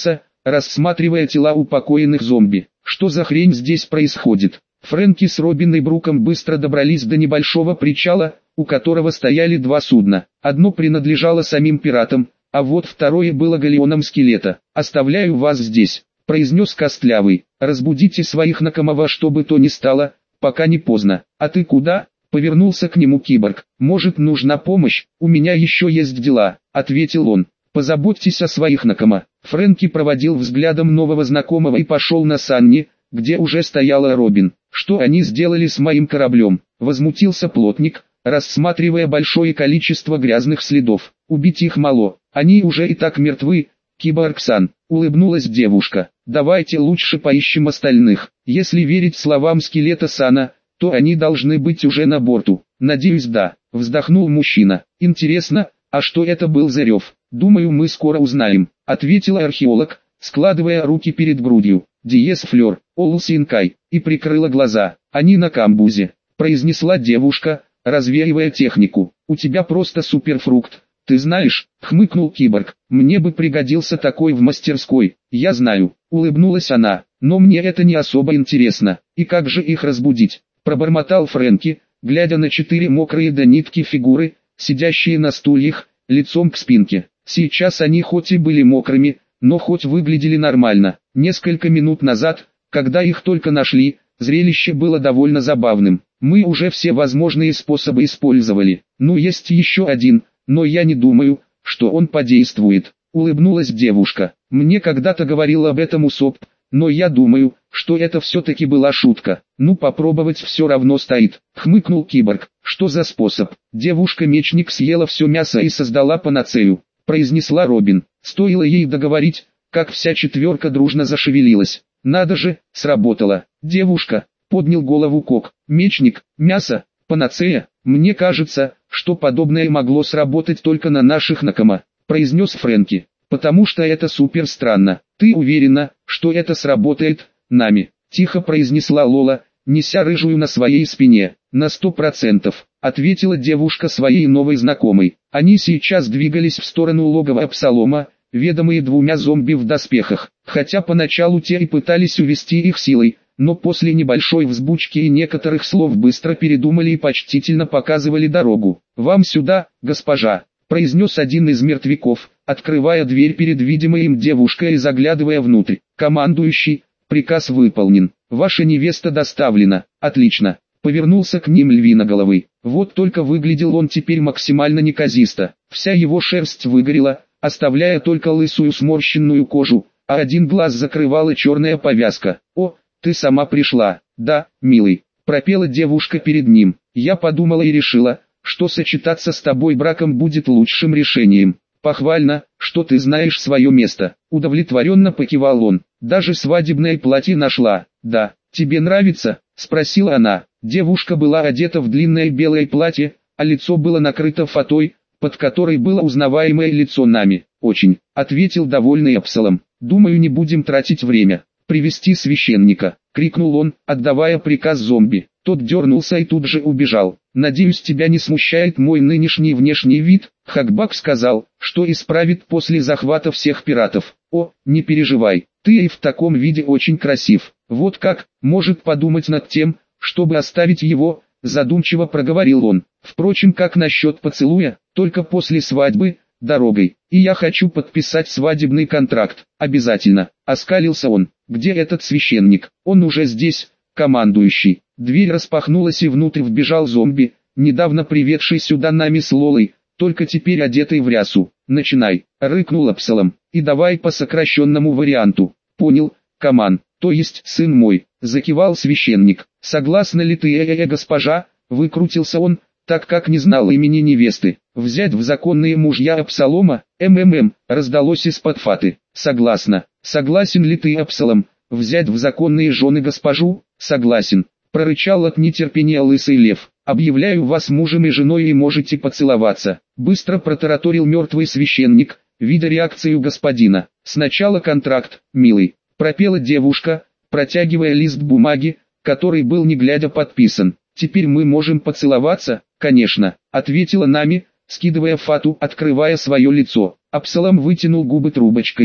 рассматривая тела упокоенных зомби. Что за хрень здесь происходит? Фрэнки с Робин и Бруком быстро добрались до небольшого причала, у которого стояли два судна. Одно принадлежало самим пиратам, а вот второе было галеоном скелета. «Оставляю вас здесь», — произнес Костлявый. «Разбудите своих накомов во что бы то ни стало, пока не поздно». «А ты куда?» — повернулся к нему киборг. «Может, нужна помощь? У меня еще есть дела», — ответил он. «Позаботьтесь о своих накома». Фрэнки проводил взглядом нового знакомого и пошел на Санни, где уже стояла Робин. «Что они сделали с моим кораблем?» — возмутился плотник, рассматривая большое количество грязных следов. «Убить их мало, они уже и так мертвы». «Киборг-сан», — улыбнулась девушка, — «давайте лучше поищем остальных». Если верить словам скелета Сана, то они должны быть уже на борту. «Надеюсь, да», — вздохнул мужчина. «Интересно, а что это был за рев?» «Думаю, мы скоро узнаем», — ответила археолог, складывая руки перед грудью. «Диез флёр, олсинкай», и прикрыла глаза. «Они на камбузе», — произнесла девушка, развеивая технику. «У тебя просто суперфрукт. Ты знаешь», — хмыкнул киборг, — «мне бы пригодился такой в мастерской». «Я знаю», — улыбнулась она, — «но мне это не особо интересно». «И как же их разбудить?» — пробормотал Фрэнки, глядя на четыре мокрые до нитки фигуры, сидящие на стульях, лицом к спинке. Сейчас они хоть и были мокрыми, но хоть выглядели нормально. Несколько минут назад, когда их только нашли, зрелище было довольно забавным. Мы уже все возможные способы использовали. Ну, есть еще один, но я не думаю, что он подействует. Улыбнулась девушка. Мне когда-то говорил об этом Усоп, но я думаю, что это все-таки была шутка. Ну, попробовать все равно стоит. Хмыкнул киборг. Что за способ? Девушка-мечник съела все мясо и создала панацею, произнесла Робин. Стоило ей договорить, как вся четверка дружно зашевелилась. Надо же, сработало. Девушка, поднял голову Кок. Мечник, мясо, панацея. Мне кажется, что подобное могло сработать только на наших накома, произнес Фрэнки. Потому что это супер странно. Ты уверена, что это сработает, нами? Тихо произнесла Лола, неся рыжую на своей спине. На сто процентов, ответила девушка своей новой знакомой. Они сейчас двигались в сторону логова Абсалома, ведомые двумя зомби в доспехах. Хотя поначалу те и пытались увести их силой, но после небольшой взбучки и некоторых слов быстро передумали и почтительно показывали дорогу. «Вам сюда, госпожа», — произнес один из мертвяков, открывая дверь перед видимой им девушкой и заглядывая внутрь. «Командующий, приказ выполнен. Ваша невеста доставлена. Отлично». Повернулся к ним Львиноголовый. Вот только выглядел он теперь максимально неказисто. Вся его шерсть выгорела, оставляя только лысую сморщенную кожу, а один глаз закрывала черная повязка. «О, ты сама пришла». «Да, милый», — пропела девушка перед ним. «Я подумала и решила, что сочетаться с тобой браком будет лучшим решением. Похвально, что ты знаешь свое место». Удовлетворенно покивал он. «Даже свадебное платье нашла». «Да, тебе нравится?» — спросила она. Девушка была одета в длинное белое платье, а лицо было накрыто фатой, под которой было узнаваемое лицо Нами. «Очень», — ответил довольный Апсалом. «Думаю, не будем тратить время. Привести священника», — крикнул он, отдавая приказ зомби. Тот дернулся и тут же убежал. «Надеюсь, тебя не смущает мой нынешний внешний вид», — Хакбак сказал, что исправит после захвата всех пиратов. «О, не переживай, ты и в таком виде очень красив. Вот как, может подумать над тем, чтобы оставить его», — задумчиво проговорил он. «Впрочем, как насчет поцелуя, только после свадьбы, дорогой. И я хочу подписать свадебный контракт, обязательно», — оскалился он. «Где этот священник? Он уже здесь, командующий». Дверь распахнулась и внутрь вбежал зомби, недавно приведший сюда Нами с Лолой, только теперь одетый в рясу. «Начинай», — рыкнул Апсалом, — «и давай по сокращенному варианту». «Понял, Каман, то есть сын мой», — закивал священник. «Согласна ли ты, э-э-э, госпожа?» — выкрутился он, так как не знал имени невесты. «Взять в законные мужья Апсалома, МММ», — раздалось из-под фаты. «Согласна». «Согласен ли ты, Апсалом, взять в законные жены госпожу?» «Согласен», — прорычал от нетерпения лысый лев. «Объявляю вас мужем и женой и можете поцеловаться», — быстро протараторил мертвый священник, видя реакцию господина. «Сначала контракт, милый», — пропела девушка, протягивая лист бумаги, который был не глядя подписан. «Теперь мы можем поцеловаться?» «Конечно», — ответила Нами, скидывая фату, открывая свое лицо. Апсалом вытянул губы трубочкой,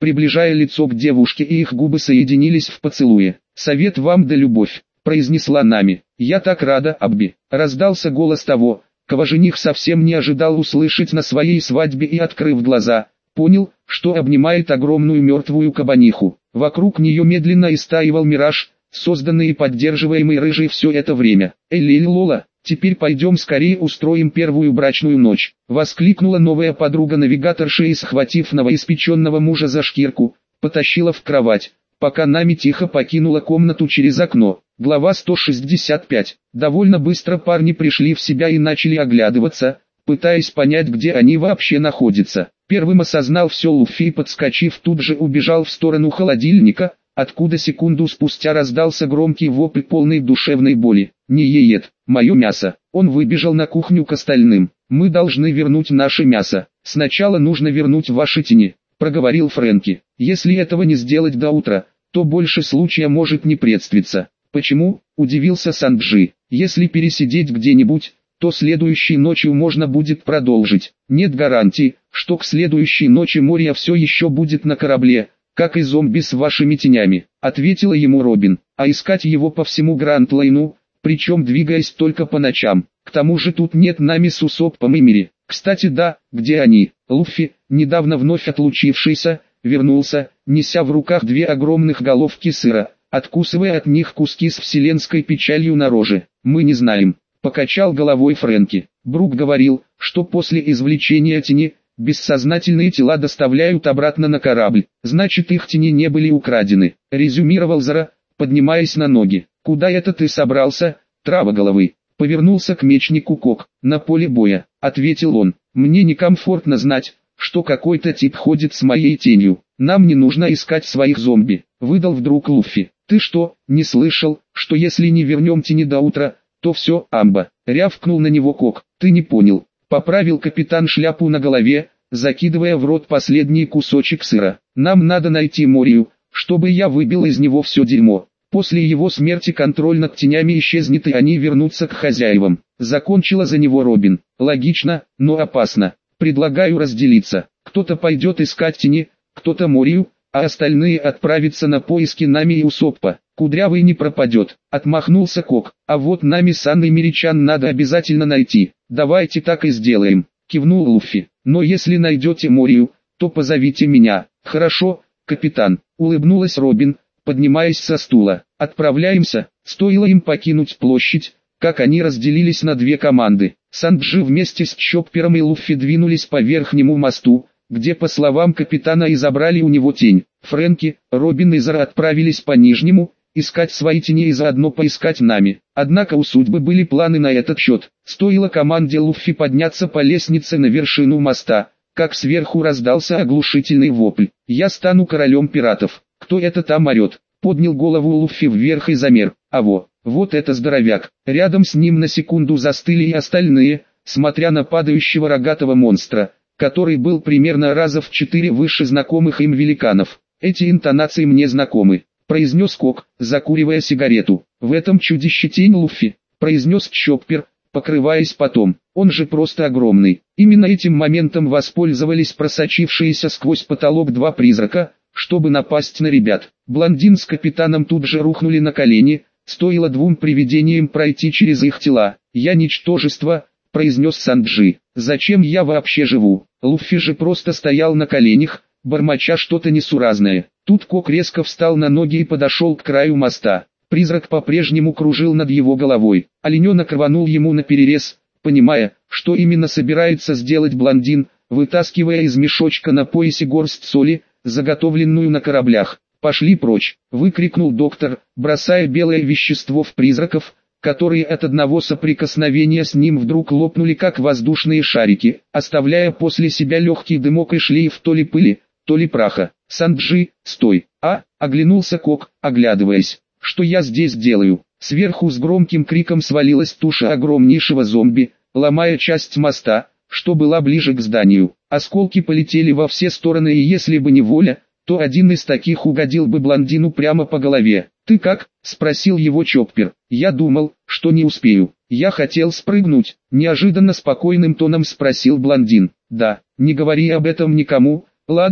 приближая лицо к девушке, и их губы соединились в поцелуе. «Совет вам да любовь», — произнесла Нами. «Я так рада, Абби», — раздался голос того, кого жених совсем не ожидал услышать на своей свадьбе, и, открыв глаза, понял, что обнимает огромную мертвую кабаниху. Вокруг нее медленно истаивал мираж, созданный и поддерживаемый рыжей все это время. «Эй, Лола, теперь пойдем скорее устроим первую брачную ночь», — воскликнула новая подруга навигаторши и, схватив новоиспеченного мужа за шкирку, потащила в кровать, пока Нами тихо покинула комнату через окно. Глава сто шестьдесят пять. Довольно быстро парни пришли в себя и начали оглядываться, пытаясь понять, где они вообще находятся. Первым осознал все Луффи и, подскочив, тут же убежал в сторону холодильника, откуда секунду спустя раздался громкий вопль полной душевной боли. «Не еет, мое мясо!» Он выбежал на кухню к остальным. «Мы должны вернуть наше мясо. Сначала нужно вернуть ваши тени», — проговорил Фрэнки. «Если этого не сделать до утра, то больше случая может не представиться». «Почему?» — удивился Санджи. «Если пересидеть где-нибудь, то следующей ночью можно будет продолжить. Нет гарантии, что к следующей ночи Мория все еще будет на корабле, как и зомби с вашими тенями», — ответила ему Робин. «А искать его по всему Гранд-Лайну, причем двигаясь только по ночам. К тому же тут нет Нами с Усоппом и Мири. Кстати, да, где они?» Луффи, недавно вновь отлучившийся, вернулся, неся в руках две огромных головки сыра, откусывая от них куски с вселенской печалью на роже. «Мы не знаем», — покачал головой Фрэнки. «Брук говорил, что после извлечения тени, бессознательные тела доставляют обратно на корабль, значит их тени не были украдены», — резюмировал Зара, поднимаясь на ноги. «Куда это ты собрался, травоголовый?» — повернулся к мечнику Кок. «На поле боя», — ответил он. «Мне некомфортно знать, что какой-то тип ходит с моей тенью. Нам не нужно искать своих зомби», — выдал вдруг Луффи. «Ты что, не слышал, что если не вернем тени до утра, то все, амба?» — рявкнул на него Кок. «Ты не понял», — поправил капитан шляпу на голове, закидывая в рот последний кусочек сыра. «Нам надо найти Морию, чтобы я выбил из него все дерьмо. После его смерти контроль над тенями исчезнет, и они вернутся к хозяевам», — закончила за него Робин. «Логично, но опасно. Предлагаю разделиться. Кто-то пойдет искать тени, кто-то Морию, а остальные отправятся на поиски Нами и Усоппа. Кудрявый не пропадет», — отмахнулся Кок. «А вот Нами с Анной Миричан надо обязательно найти». «Давайте так и сделаем», — кивнул Луффи. «Но если найдете Морию, то позовите меня». «Хорошо, капитан», — улыбнулась Робин, поднимаясь со стула. «Отправляемся». Стоило им покинуть площадь, как они разделились на две команды. Санджи вместе с Чоппером и Луффи двинулись по верхнему мосту, где, по словам капитана, и забрали у него тень. Фрэнки, Робин и Зара отправились по нижнему, искать свои тени и заодно поискать Нами. Однако у судьбы были планы на этот счет. Стоило команде Луффи подняться по лестнице на вершину моста, как сверху раздался оглушительный вопль. «Я стану королем пиратов». «Кто это там орет?» Поднял голову Луффи вверх и замер. «А во, вот это здоровяк». Рядом с ним на секунду застыли и остальные, смотря на падающего рогатого монстра, который был примерно раза в четыре выше знакомых им великанов. «Эти интонации мне знакомы», — произнес Кок, закуривая сигарету. «В этом чудище тень Луффи», — произнес Чоппер, покрываясь потом. «Он же просто огромный». Именно этим моментом воспользовались просочившиеся сквозь потолок два призрака, чтобы напасть на ребят. Блондин с капитаном тут же рухнули на колени, стоило двум привидениям пройти через их тела. «Я ничтожество», — произнес Санджи. «Зачем я вообще живу?» Луффи же просто стоял на коленях, бормоча что-то несуразное. Тут Кок резко встал на ноги и подошел к краю моста. Призрак по-прежнему кружил над его головой. Олененок рванул ему наперерез, понимая, что именно собирается сделать блондин, вытаскивая из мешочка на поясе горсть соли, заготовленную на кораблях. «Пошли прочь!» — выкрикнул доктор, бросая белое вещество в призраков, которые от одного соприкосновения с ним вдруг лопнули как воздушные шарики, оставляя после себя легкий дымок и шлейф то ли пыли, то ли праха. «Санджи, стой!» «А!» — оглянулся Кок, оглядываясь. «Что я здесь делаю?» Сверху с громким криком свалилась туша огромнейшего зомби, ломая часть моста, что была ближе к зданию. Осколки полетели во все стороны, и если бы не воля, то один из таких угодил бы блондину прямо по голове. «Ты как?» — спросил его Чоппер. «Я думал, что не успею. Я хотел спрыгнуть», — неожиданно спокойным тоном спросил блондин. «Да, не говори об этом никому, ладно?» —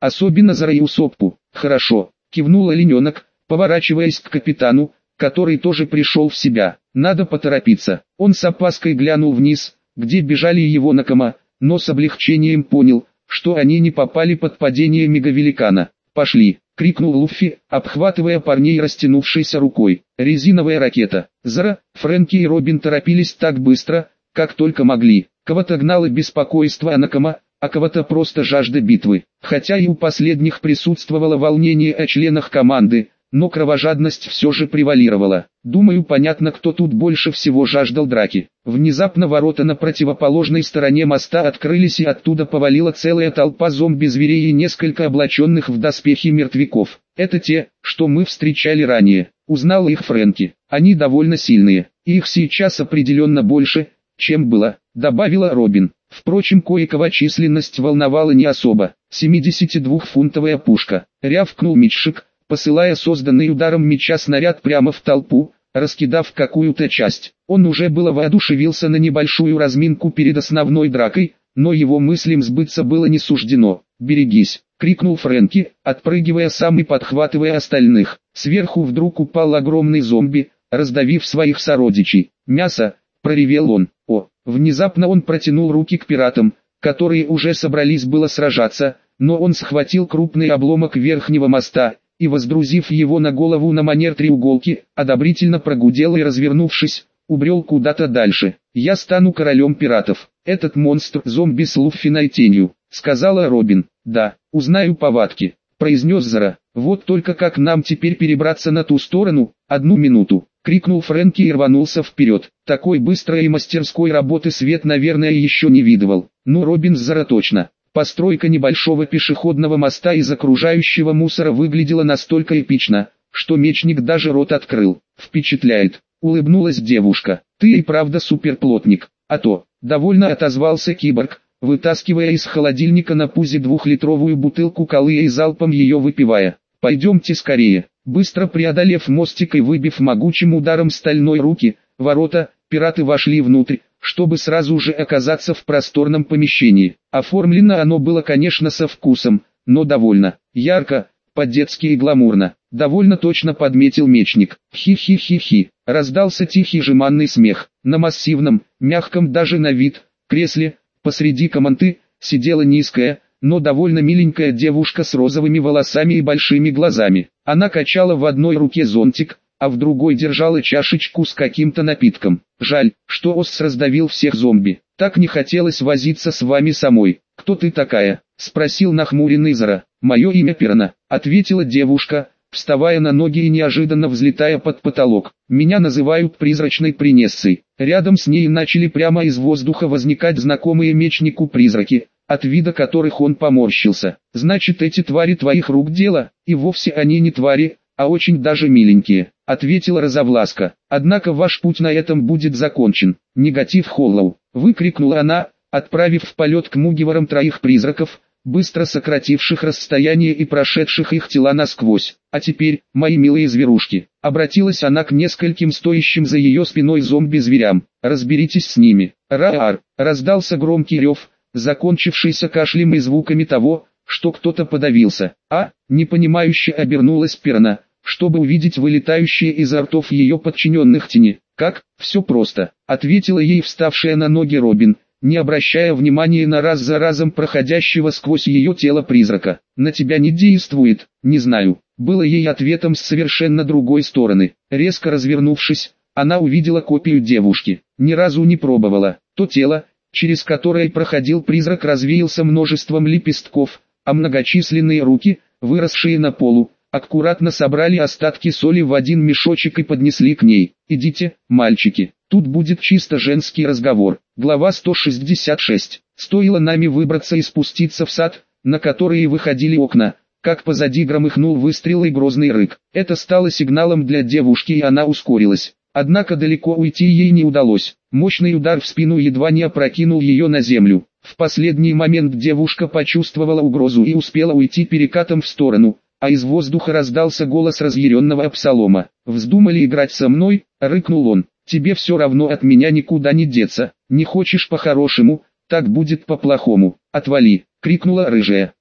особенно за Раюсоппу. Хорошо, кивнул олененок, поворачиваясь к капитану, который тоже пришел в себя. Надо поторопиться. Он с опаской глянул вниз, где бежали его накома, но с облегчением понял, что они не попали под падение мегавеликана. «Пошли!» — крикнул Луффи, обхватывая парней растянувшейся рукой. Резиновая ракета. Зара, Фрэнки и Робин торопились так быстро, как только могли. Кого-то гнало беспокойство о Накома, а кого-то просто жажда битвы. Хотя и у последних присутствовало волнение о членах команды, но кровожадность все же превалировала. Думаю, понятно, кто тут больше всего жаждал драки. Внезапно ворота на противоположной стороне моста открылись, и оттуда повалила целая толпа зомби-зверей и несколько облаченных в доспехи мертвяков. Это те, что мы встречали ранее. Узнал их Фрэнки. Они довольно сильные, и их сейчас определенно больше, чем было, добавила Робин. Впрочем, кое-кого численность волновала не особо. семидесятидвухфунтовая пушка. Рявкнул мечщик, посылая созданный ударом меча снаряд прямо в толпу, раскидав какую-то часть. Он уже было воодушевился на небольшую разминку перед основной дракой, но его мыслям сбыться было не суждено. «Берегись!» — крикнул Фрэнки, отпрыгивая сам и подхватывая остальных. Сверху вдруг упал огромный зомби, раздавив своих сородичей. «Мясо!» — проревел он. О! Внезапно он протянул руки к пиратам, которые уже собрались было сражаться, но он схватил крупный обломок верхнего моста и, воздрузив его на голову на манер треуголки, одобрительно прогудел и, развернувшись, убрел куда-то дальше. «Я стану королем пиратов. Этот монстр зомби с Луффиной тенью», — сказала Робин. «Да, узнаю повадки», — произнес Зара. «Вот только как нам теперь перебраться на ту сторону? Одну минуту», — крикнул Фрэнки и рванулся вперед. Такой быстрой и мастерской работы Свет, наверное, еще не видывал. Ну, Робин с Зара точно. Постройка небольшого пешеходного моста из окружающего мусора выглядела настолько эпично, что мечник даже рот открыл. «Впечатляет», — улыбнулась девушка. «Ты и правда суперплотник». «А то», — довольно отозвался киборг, вытаскивая из холодильника на пузе двухлитровую бутылку колы и залпом ее выпивая. «Пойдемте скорее». Быстро преодолев мостик и выбив могучим ударом стальной руки, ворота, пираты вошли внутрь, чтобы сразу же оказаться в просторном помещении. Оформлено оно было, конечно, со вкусом, но довольно ярко, по-детски и гламурно. Довольно точно подметил мечник. Хи-хи-хи-хи. Раздался тихий жеманный смех. На массивном, мягком даже на вид, кресле, посреди комнаты, сидела низкая, но довольно миленькая девушка с розовыми волосами и большими глазами. Она качала в одной руке зонтик, а в другой держала чашечку с каким-то напитком. «Жаль, что Ос раздавил всех зомби. Так не хотелось возиться с вами самой». «Кто ты такая?» — спросил нахмуренный Зара. «Мое имя Перна», — ответила девушка, вставая на ноги и неожиданно взлетая под потолок. «Меня называют призрачной принессой». Рядом с ней начали прямо из воздуха возникать знакомые мечнику призраки, от вида которых он поморщился. «Значит, эти твари твоих рук дело?» «И вовсе они не твари, а очень даже миленькие», — ответила Розовласка. «Однако ваш путь на этом будет закончен». «Негатив Холлоу!» — выкрикнула она, отправив в полет к мугиворам троих призраков, быстро сокративших расстояние и прошедших их тела насквозь. «А теперь, мои милые зверушки», — обратилась она к нескольким стоящим за ее спиной зомби-зверям, — «разберитесь с ними». «Ра-ар!» — раздался громкий рев, закончившийся кашлем и звуками того, что кто-то подавился. «А?» — непонимающе обернулась Перна, чтобы увидеть вылетающие изо ртов ее подчиненных тени. «Как? Все просто», — ответила ей вставшая на ноги Робин, не обращая внимания на раз за разом проходящего сквозь ее тело призрака. «На тебя не действует, не знаю», — было ей ответом с совершенно другой стороны. Резко развернувшись, она увидела копию девушки. Ни разу не пробовала. То тело, через которое проходил призрак, развеялся множеством лепестков, а многочисленные руки, выросшие на полу, аккуратно собрали остатки соли в один мешочек и поднесли к ней. «Идите, мальчики, тут будет чисто женский разговор». Глава сто шестьдесят шесть. Стоило нами выбраться и спуститься в сад, на который выходили окна, как позади громыхнул выстрел и грозный рык. Это стало сигналом для девушки, и она ускорилась. Однако далеко уйти ей не удалось. Мощный удар в спину едва не опрокинул ее на землю. В последний момент девушка почувствовала угрозу и успела уйти перекатом в сторону, а из воздуха раздался голос разъяренного Абсалома. «Вздумали играть со мной?» — рыкнул он. «Тебе все равно от меня никуда не деться. Не хочешь по-хорошему, так будет по-плохому. Отвали!» — крикнула рыжая.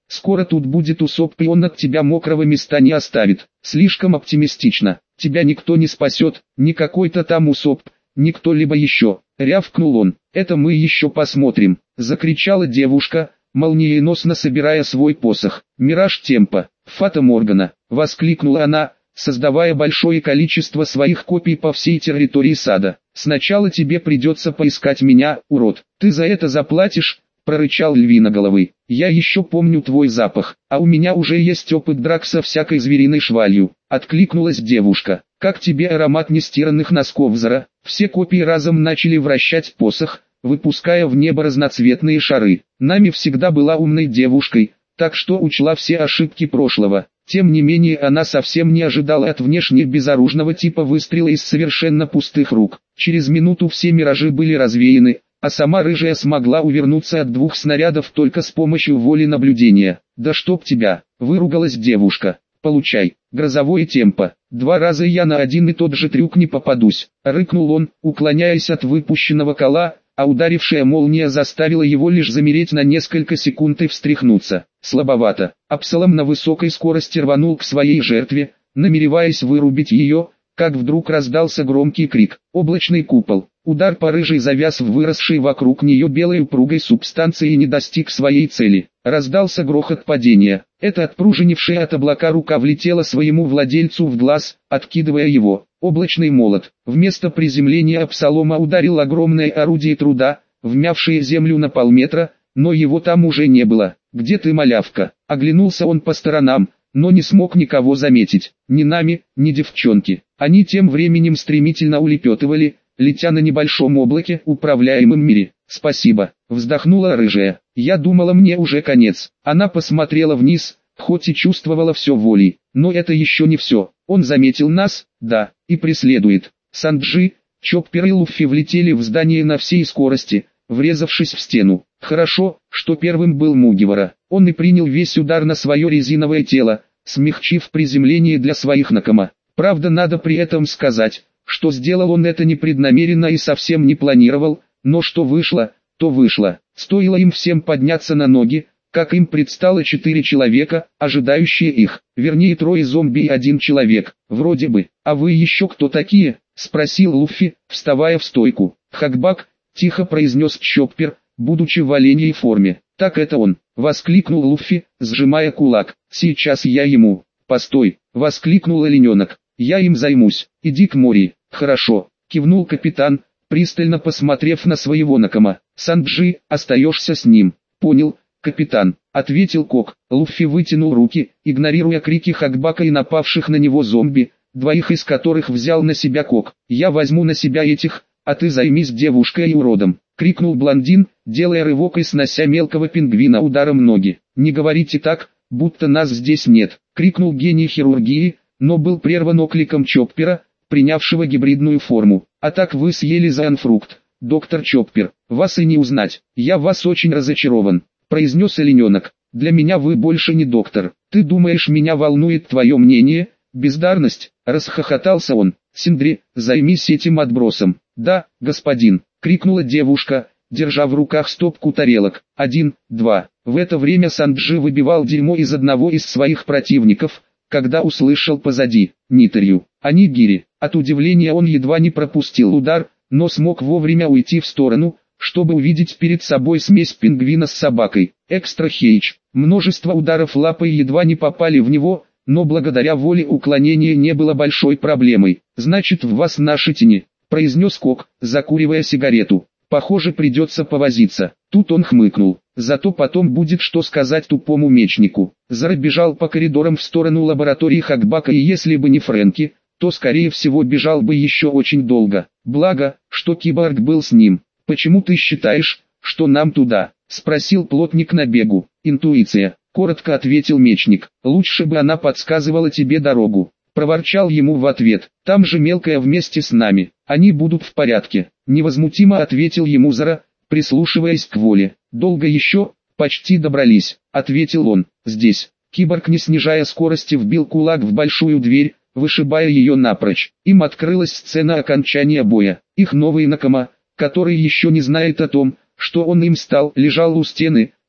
Скоро тут будет усоп, и он от тебя мокрого места не оставит. Слишком оптимистично. Тебя никто не спасет, ни какой-то там усоп, ни кто-либо еще. Рявкнул он. Это мы еще посмотрим. Закричала девушка, молниеносно собирая свой посох. Мираж темпа. Фата Моргана. Воскликнула она, создавая большое количество своих копий по всей территории сада. Сначала тебе придется поискать меня, урод. Ты за это заплатишь, прорычал Львиноголовый. Я еще помню твой запах, а у меня уже есть опыт драк со всякой звериной швалью. Откликнулась девушка. Как тебе аромат нестиранных носков Зара? Все копии разом начали вращать посох, выпуская в небо разноцветные шары. Нами всегда была умной девушкой, так что учла все ошибки прошлого. Тем не менее она совсем не ожидала от внешне безоружного типа выстрела из совершенно пустых рук. Через минуту все миражи были развеяны, а сама рыжая смогла увернуться от двух снарядов только с помощью воли наблюдения. «Да чтоб тебя!» — выругалась девушка. «Получай, грозовое темпо. Два раза я на один и тот же трюк не попадусь», — рыкнул он, уклоняясь от выпущенного кола, а ударившая молния заставила его лишь замереть на несколько секунд и встряхнуться. Слабовато. Абсалом на высокой скорости рванул к своей жертве, намереваясь вырубить ее, как вдруг раздался громкий крик. Облачный купол. Удар по рыжей завяз в выросшей вокруг нее белой упругой субстанции и не достиг своей цели. Раздался грохот падения. Эта отпружинившая от облака рука влетела своему владельцу в глаз, откидывая его. Облачный молот. Вместо приземления Абсалома ударил огромное орудие труда, вмявшее землю на полметра, но его там уже не было. «Где ты, малявка?» Оглянулся он по сторонам, но не смог никого заметить. Ни нами, ни девчонки. Они тем временем стремительно улепетывали, летя на небольшом облаке, управляемом мире. «Спасибо», вздохнула рыжая. «Я думала, мне уже конец». Она посмотрела вниз, хоть и чувствовала все волей. Но это еще не все. Он заметил нас, да, и преследует. Санджи, Чоппер и Луффи влетели в здание на всей скорости, врезавшись в стену. Хорошо, что первым был Мугивара. Он и принял весь удар на свое резиновое тело, смягчив приземление для своих Накама. Правда, надо при этом сказать, что сделал он это непреднамеренно и совсем не планировал, но что вышло, то вышло. Стоило им всем подняться на ноги, как им предстало четыре человека, ожидающие их, вернее трое зомби и один человек, вроде бы. «А вы еще кто такие?» — спросил Луффи, вставая в стойку. «Хакбак», — тихо произнес Чоппер, будучи в оленьей форме. «Так это он!» — воскликнул Луффи, сжимая кулак. «Сейчас я ему!» «Постой!» — воскликнул олененок. «Я им займусь. Иди к Мори». «Хорошо!» — кивнул капитан, пристально посмотрев на своего Накама. «Санджи, остаешься с ним». «Понял, капитан», — ответил Кок. Луффи вытянул руки, игнорируя крики Хакбака и напавших на него зомби, двоих из которых взял на себя Кок. «Я возьму на себя этих, а ты займись девушкой и уродом», — крикнул блондин, делая рывок и снося мелкого пингвина ударом ноги. «Не говорите так, будто нас здесь нет», — крикнул гений хирургии, но был прерван окликом Чоппера, принявшего гибридную форму. «А так вы съели зоонфрукт, доктор Чоппер, вас и не узнать. Я в вас очень разочарован», — произнес олененок. «Для меня вы больше не доктор. Ты думаешь, меня волнует твое мнение? Бездарность?» — расхохотался он. «Синдри, займись этим отбросом». «Да, господин», — крикнула девушка, держа в руках стопку тарелок. «Один, два». В это время Санджи выбивал дерьмо из одного из своих противников, когда услышал позади «Нитарью». Они гири. От удивления он едва не пропустил удар, но смог вовремя уйти в сторону, чтобы увидеть перед собой смесь пингвина с собакой. Экстра хейч. Множество ударов лапой едва не попали в него, но благодаря воле уклонение не было большой проблемой. «Значит, в вас наши тени», — произнес Кок, закуривая сигарету. «Похоже, придется повозиться». Тут он хмыкнул. «Зато потом будет что сказать тупому мечнику». Зара бежал по коридорам в сторону лаборатории Хакбака, и если бы не Фрэнки, то скорее всего бежал бы еще очень долго. Благо, что киборг был с ним. «Почему ты считаешь, что нам туда?» — спросил плотник на бегу. «Интуиция», — коротко ответил мечник. «Лучше бы она подсказывала тебе дорогу», — проворчал ему в ответ. «Там же мелкая вместе с нами, они будут в порядке», — невозмутимо ответил ему Зара, прислушиваясь к воле. «Долго еще?» «Почти добрались», — ответил он. «Здесь». Киборг, не снижая скорости, вбил кулак в большую дверь, вышибая ее напрочь. Им открылась сцена окончания боя. Их новый Накама, который еще не знает о том, что он им стал, лежал у стены,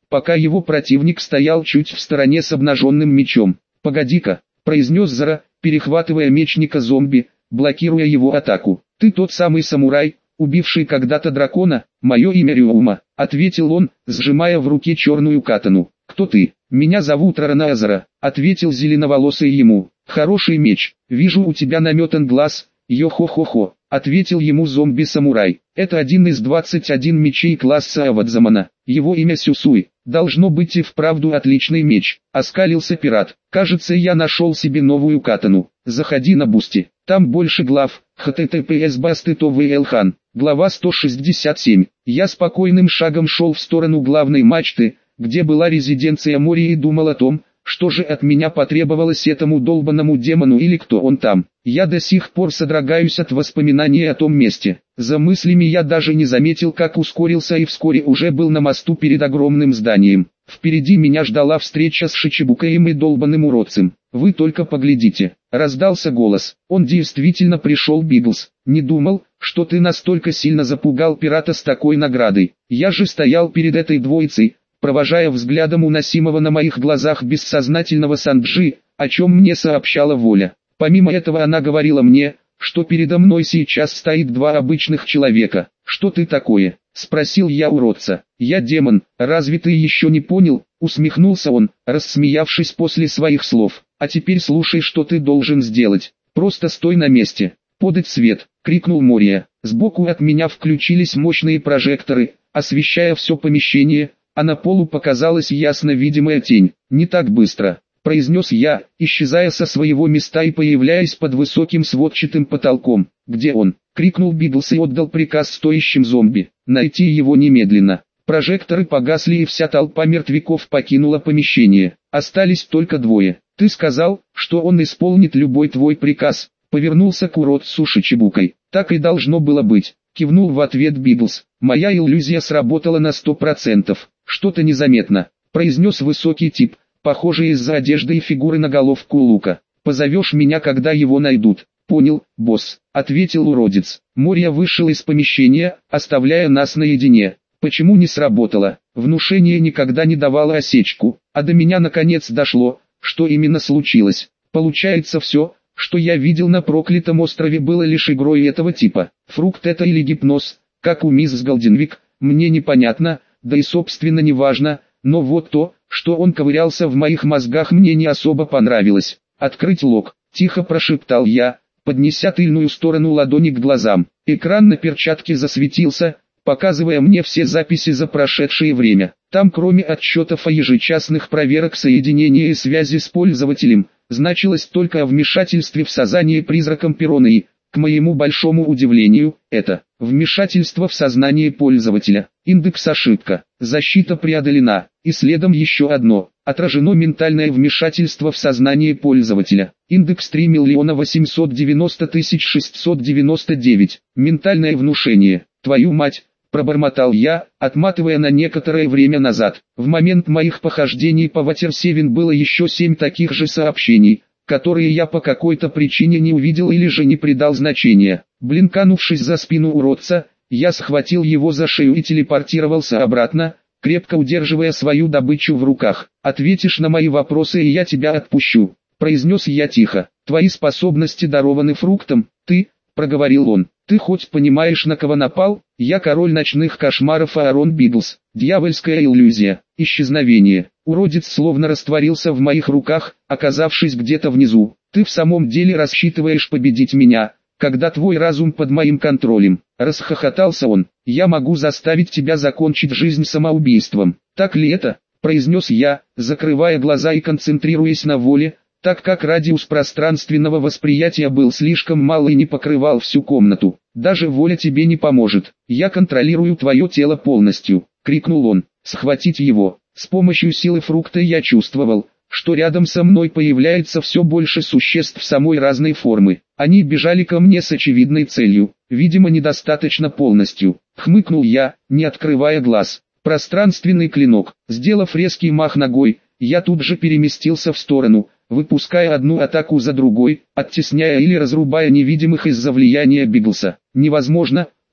пока его противник стоял чуть в стороне с обнаженным мечом. «Погоди-ка», — произнес Зара, перехватывая мечника зомби, блокируя его атаку. «Ты тот самый самурай, убивший когда-то дракона? Мое имя Рюума», — ответил он, сжимая в руке черную катану. «Кто ты?» «Меня зовут Рарана Азара», — ответил зеленоволосый ему. «Хороший меч, вижу, у тебя наметан глаз, йо-хо-хо-хо», — ответил ему зомби-самурай. «Это один из двадцати одного мечей класса Авадзамана, его имя Сюсуй, должно быть и вправду отличный меч», — оскалился пират. «Кажется, я нашел себе новую катану. Заходи на Бусти, там больше глав, https басты товлхан». Глава сто шестьдесят семь. Я спокойным шагом шел в сторону главной мачты, где была резиденция Мори, и думал о том, что же от меня потребовалось этому долбанному демону или кто он там. Я до сих пор содрогаюсь от воспоминаний о том месте. За мыслями я даже не заметил, как ускорился, и вскоре уже был на мосту перед огромным зданием. Впереди меня ждала встреча с Шичибукаем и долбаным уродцем. «Вы только поглядите», — раздался голос. «Он действительно пришел, Биглс. Не думал, что ты настолько сильно запугал пирата с такой наградой. Я же стоял перед этой двоицей, провожая взглядом уносимого на моих глазах бессознательного Санджи, о чем мне сообщала Воля. Помимо этого она говорила мне, что передо мной сейчас стоит два обычных человека. «Что ты такое?» — спросил я уродца. «Я демон, разве ты еще не понял?» — усмехнулся он, рассмеявшись после своих слов. «А теперь слушай, что ты должен сделать. Просто стой на месте. Подать свет!» — крикнул Мория. Сбоку от меня включились мощные прожекторы, освещая все помещение, а на полу показалась ясно видимая тень. «Не так быстро», — произнес я, исчезая со своего места и появляясь под высоким сводчатым потолком. «Где он?» — крикнул Биглс и отдал приказ стоящим зомби. «Найти его немедленно». Прожекторы погасли, и вся толпа мертвяков покинула помещение. Остались только двое. «Ты сказал, что он исполнит любой твой приказ», — повернулся к уродцу Шичибукой. «Так и должно было быть», — кивнул в ответ Биглс. «Моя иллюзия сработала на сто процентов. «Что-то незаметно», — произнес высокий тип, похожий из-за одежды и фигуры на головку лука. «Позовешь меня, когда его найдут». «Понял, босс», — ответил уродец. Мория вышел из помещения, оставляя нас наедине. Почему не сработало? Внушение никогда не давало осечку, а до меня наконец дошло, что именно случилось. Получается, все, что я видел на проклятом острове, было лишь игрой этого типа. Фрукт это или гипноз, как у мисс Голденвик, мне непонятно, да и собственно не важно, но вот то, что он ковырялся в моих мозгах, мне не особо понравилось. «Открыть лог», — тихо прошептал я, поднеся тыльную сторону ладони к глазам. Экран на перчатке засветился, показывая мне все записи за прошедшее время. Там, кроме отчетов о ежечасных проверок соединения и связи с пользователем, значилось только о вмешательстве в сознание призраком Пероны. К моему большому удивлению, это вмешательство в сознание пользователя. Индекс ошибка. Защита преодолена. И следом еще одно. Отражено ментальное вмешательство в сознание пользователя. Индекс три миллиона восемьсот девяносто тысяч шестьсот девяносто девять. Ментальное внушение. Твою мать, пробормотал я, отматывая на некоторое время назад. В момент моих похождений по Ватерсевен было еще семь таких же сообщений, которые я по какой-то причине не увидел или же не придал значения. Блинканувшись за спину уродца, я схватил его за шею и телепортировался обратно, крепко удерживая свою добычу в руках. «Ответишь на мои вопросы, и я тебя отпущу», — произнес я тихо. «Твои способности дарованы фруктом, ты», — проговорил он. «Ты хоть понимаешь, на кого напал?» «Я король ночных кошмаров Аарон Биглс. Дьявольская иллюзия. Исчезновение». Уродец словно растворился в моих руках, оказавшись где-то внизу. «Ты в самом деле рассчитываешь победить меня, когда твой разум под моим контролем?» Расхохотался он. «Я могу заставить тебя закончить жизнь самоубийством. Так ли это?» произнес я, закрывая глаза и концентрируясь на воле, так как радиус пространственного восприятия был слишком мал и не покрывал всю комнату. «Даже воля тебе не поможет. Я контролирую твое тело полностью», — крикнул он. «Схватить его». С помощью силы фрукта я чувствовал, что рядом со мной появляется все больше существ самой разной формы. Они бежали ко мне с очевидной целью, видимо недостаточно полностью. Хмыкнул я, не открывая глаз. Пространственный клинок. Сделав резкий мах ногой, я тут же переместился в сторону, выпуская одну атаку за другой, оттесняя или разрубая невидимых из-за влияния Биглса. «Невозможно», —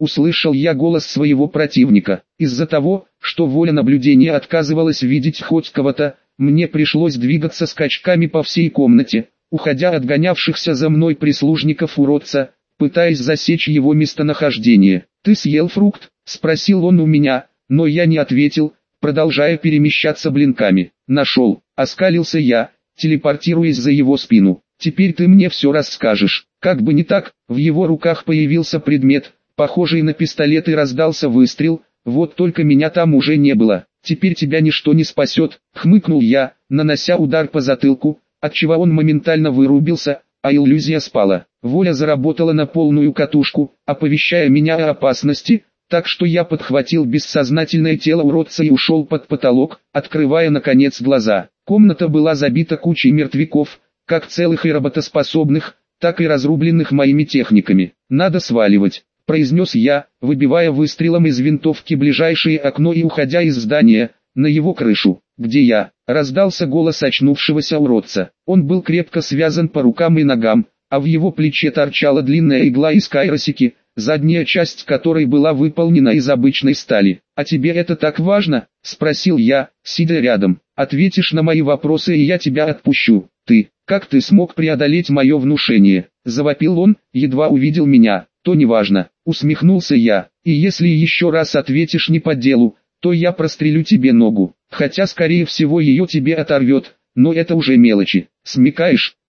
услышал я голос своего противника. Из-за того, что воля наблюдения отказывалась видеть хоть кого-то, мне пришлось двигаться скачками по всей комнате, уходя от гонявшихся за мной прислужников уродца, пытаясь засечь его местонахождение. «Ты съел фрукт?» – спросил он у меня, но я не ответил, продолжая перемещаться блинками. «Нашел», – оскалился я, телепортируясь за его спину. «Теперь ты мне все расскажешь». Как бы не так, в его руках появился предмет, похожий на пистолет, и раздался выстрел, вот только меня там уже не было. «Теперь тебя ничто не спасет», — хмыкнул я, нанося удар по затылку, отчего он моментально вырубился, а иллюзия спала. Воля заработала на полную катушку, оповещая меня о опасности, так что я подхватил бессознательное тело уродца и ушел под потолок, открывая наконец глаза. Комната была забита кучей мертвяков, как целых и работоспособных, так и разрубленных моими техниками. «Надо сваливать», — произнес я, выбивая выстрелом из винтовки ближайшее окно и уходя из здания, на его крышу. «Где я?» — раздался голос очнувшегося уродца. Он был крепко связан по рукам и ногам, а в его плече торчала длинная игла из кайросики, задняя часть которой была выполнена из обычной стали. «А тебе это так важно?» — спросил я, сидя рядом. «Ответишь на мои вопросы, и я тебя отпущу. Ты, как ты смог преодолеть мое внушение?» — завопил он, едва увидел меня. «То неважно», — усмехнулся я. «И если еще раз ответишь не по делу, то я прострелю тебе ногу. Хотя скорее всего ее тебе оторвет, но это уже мелочи. Смекаешь?»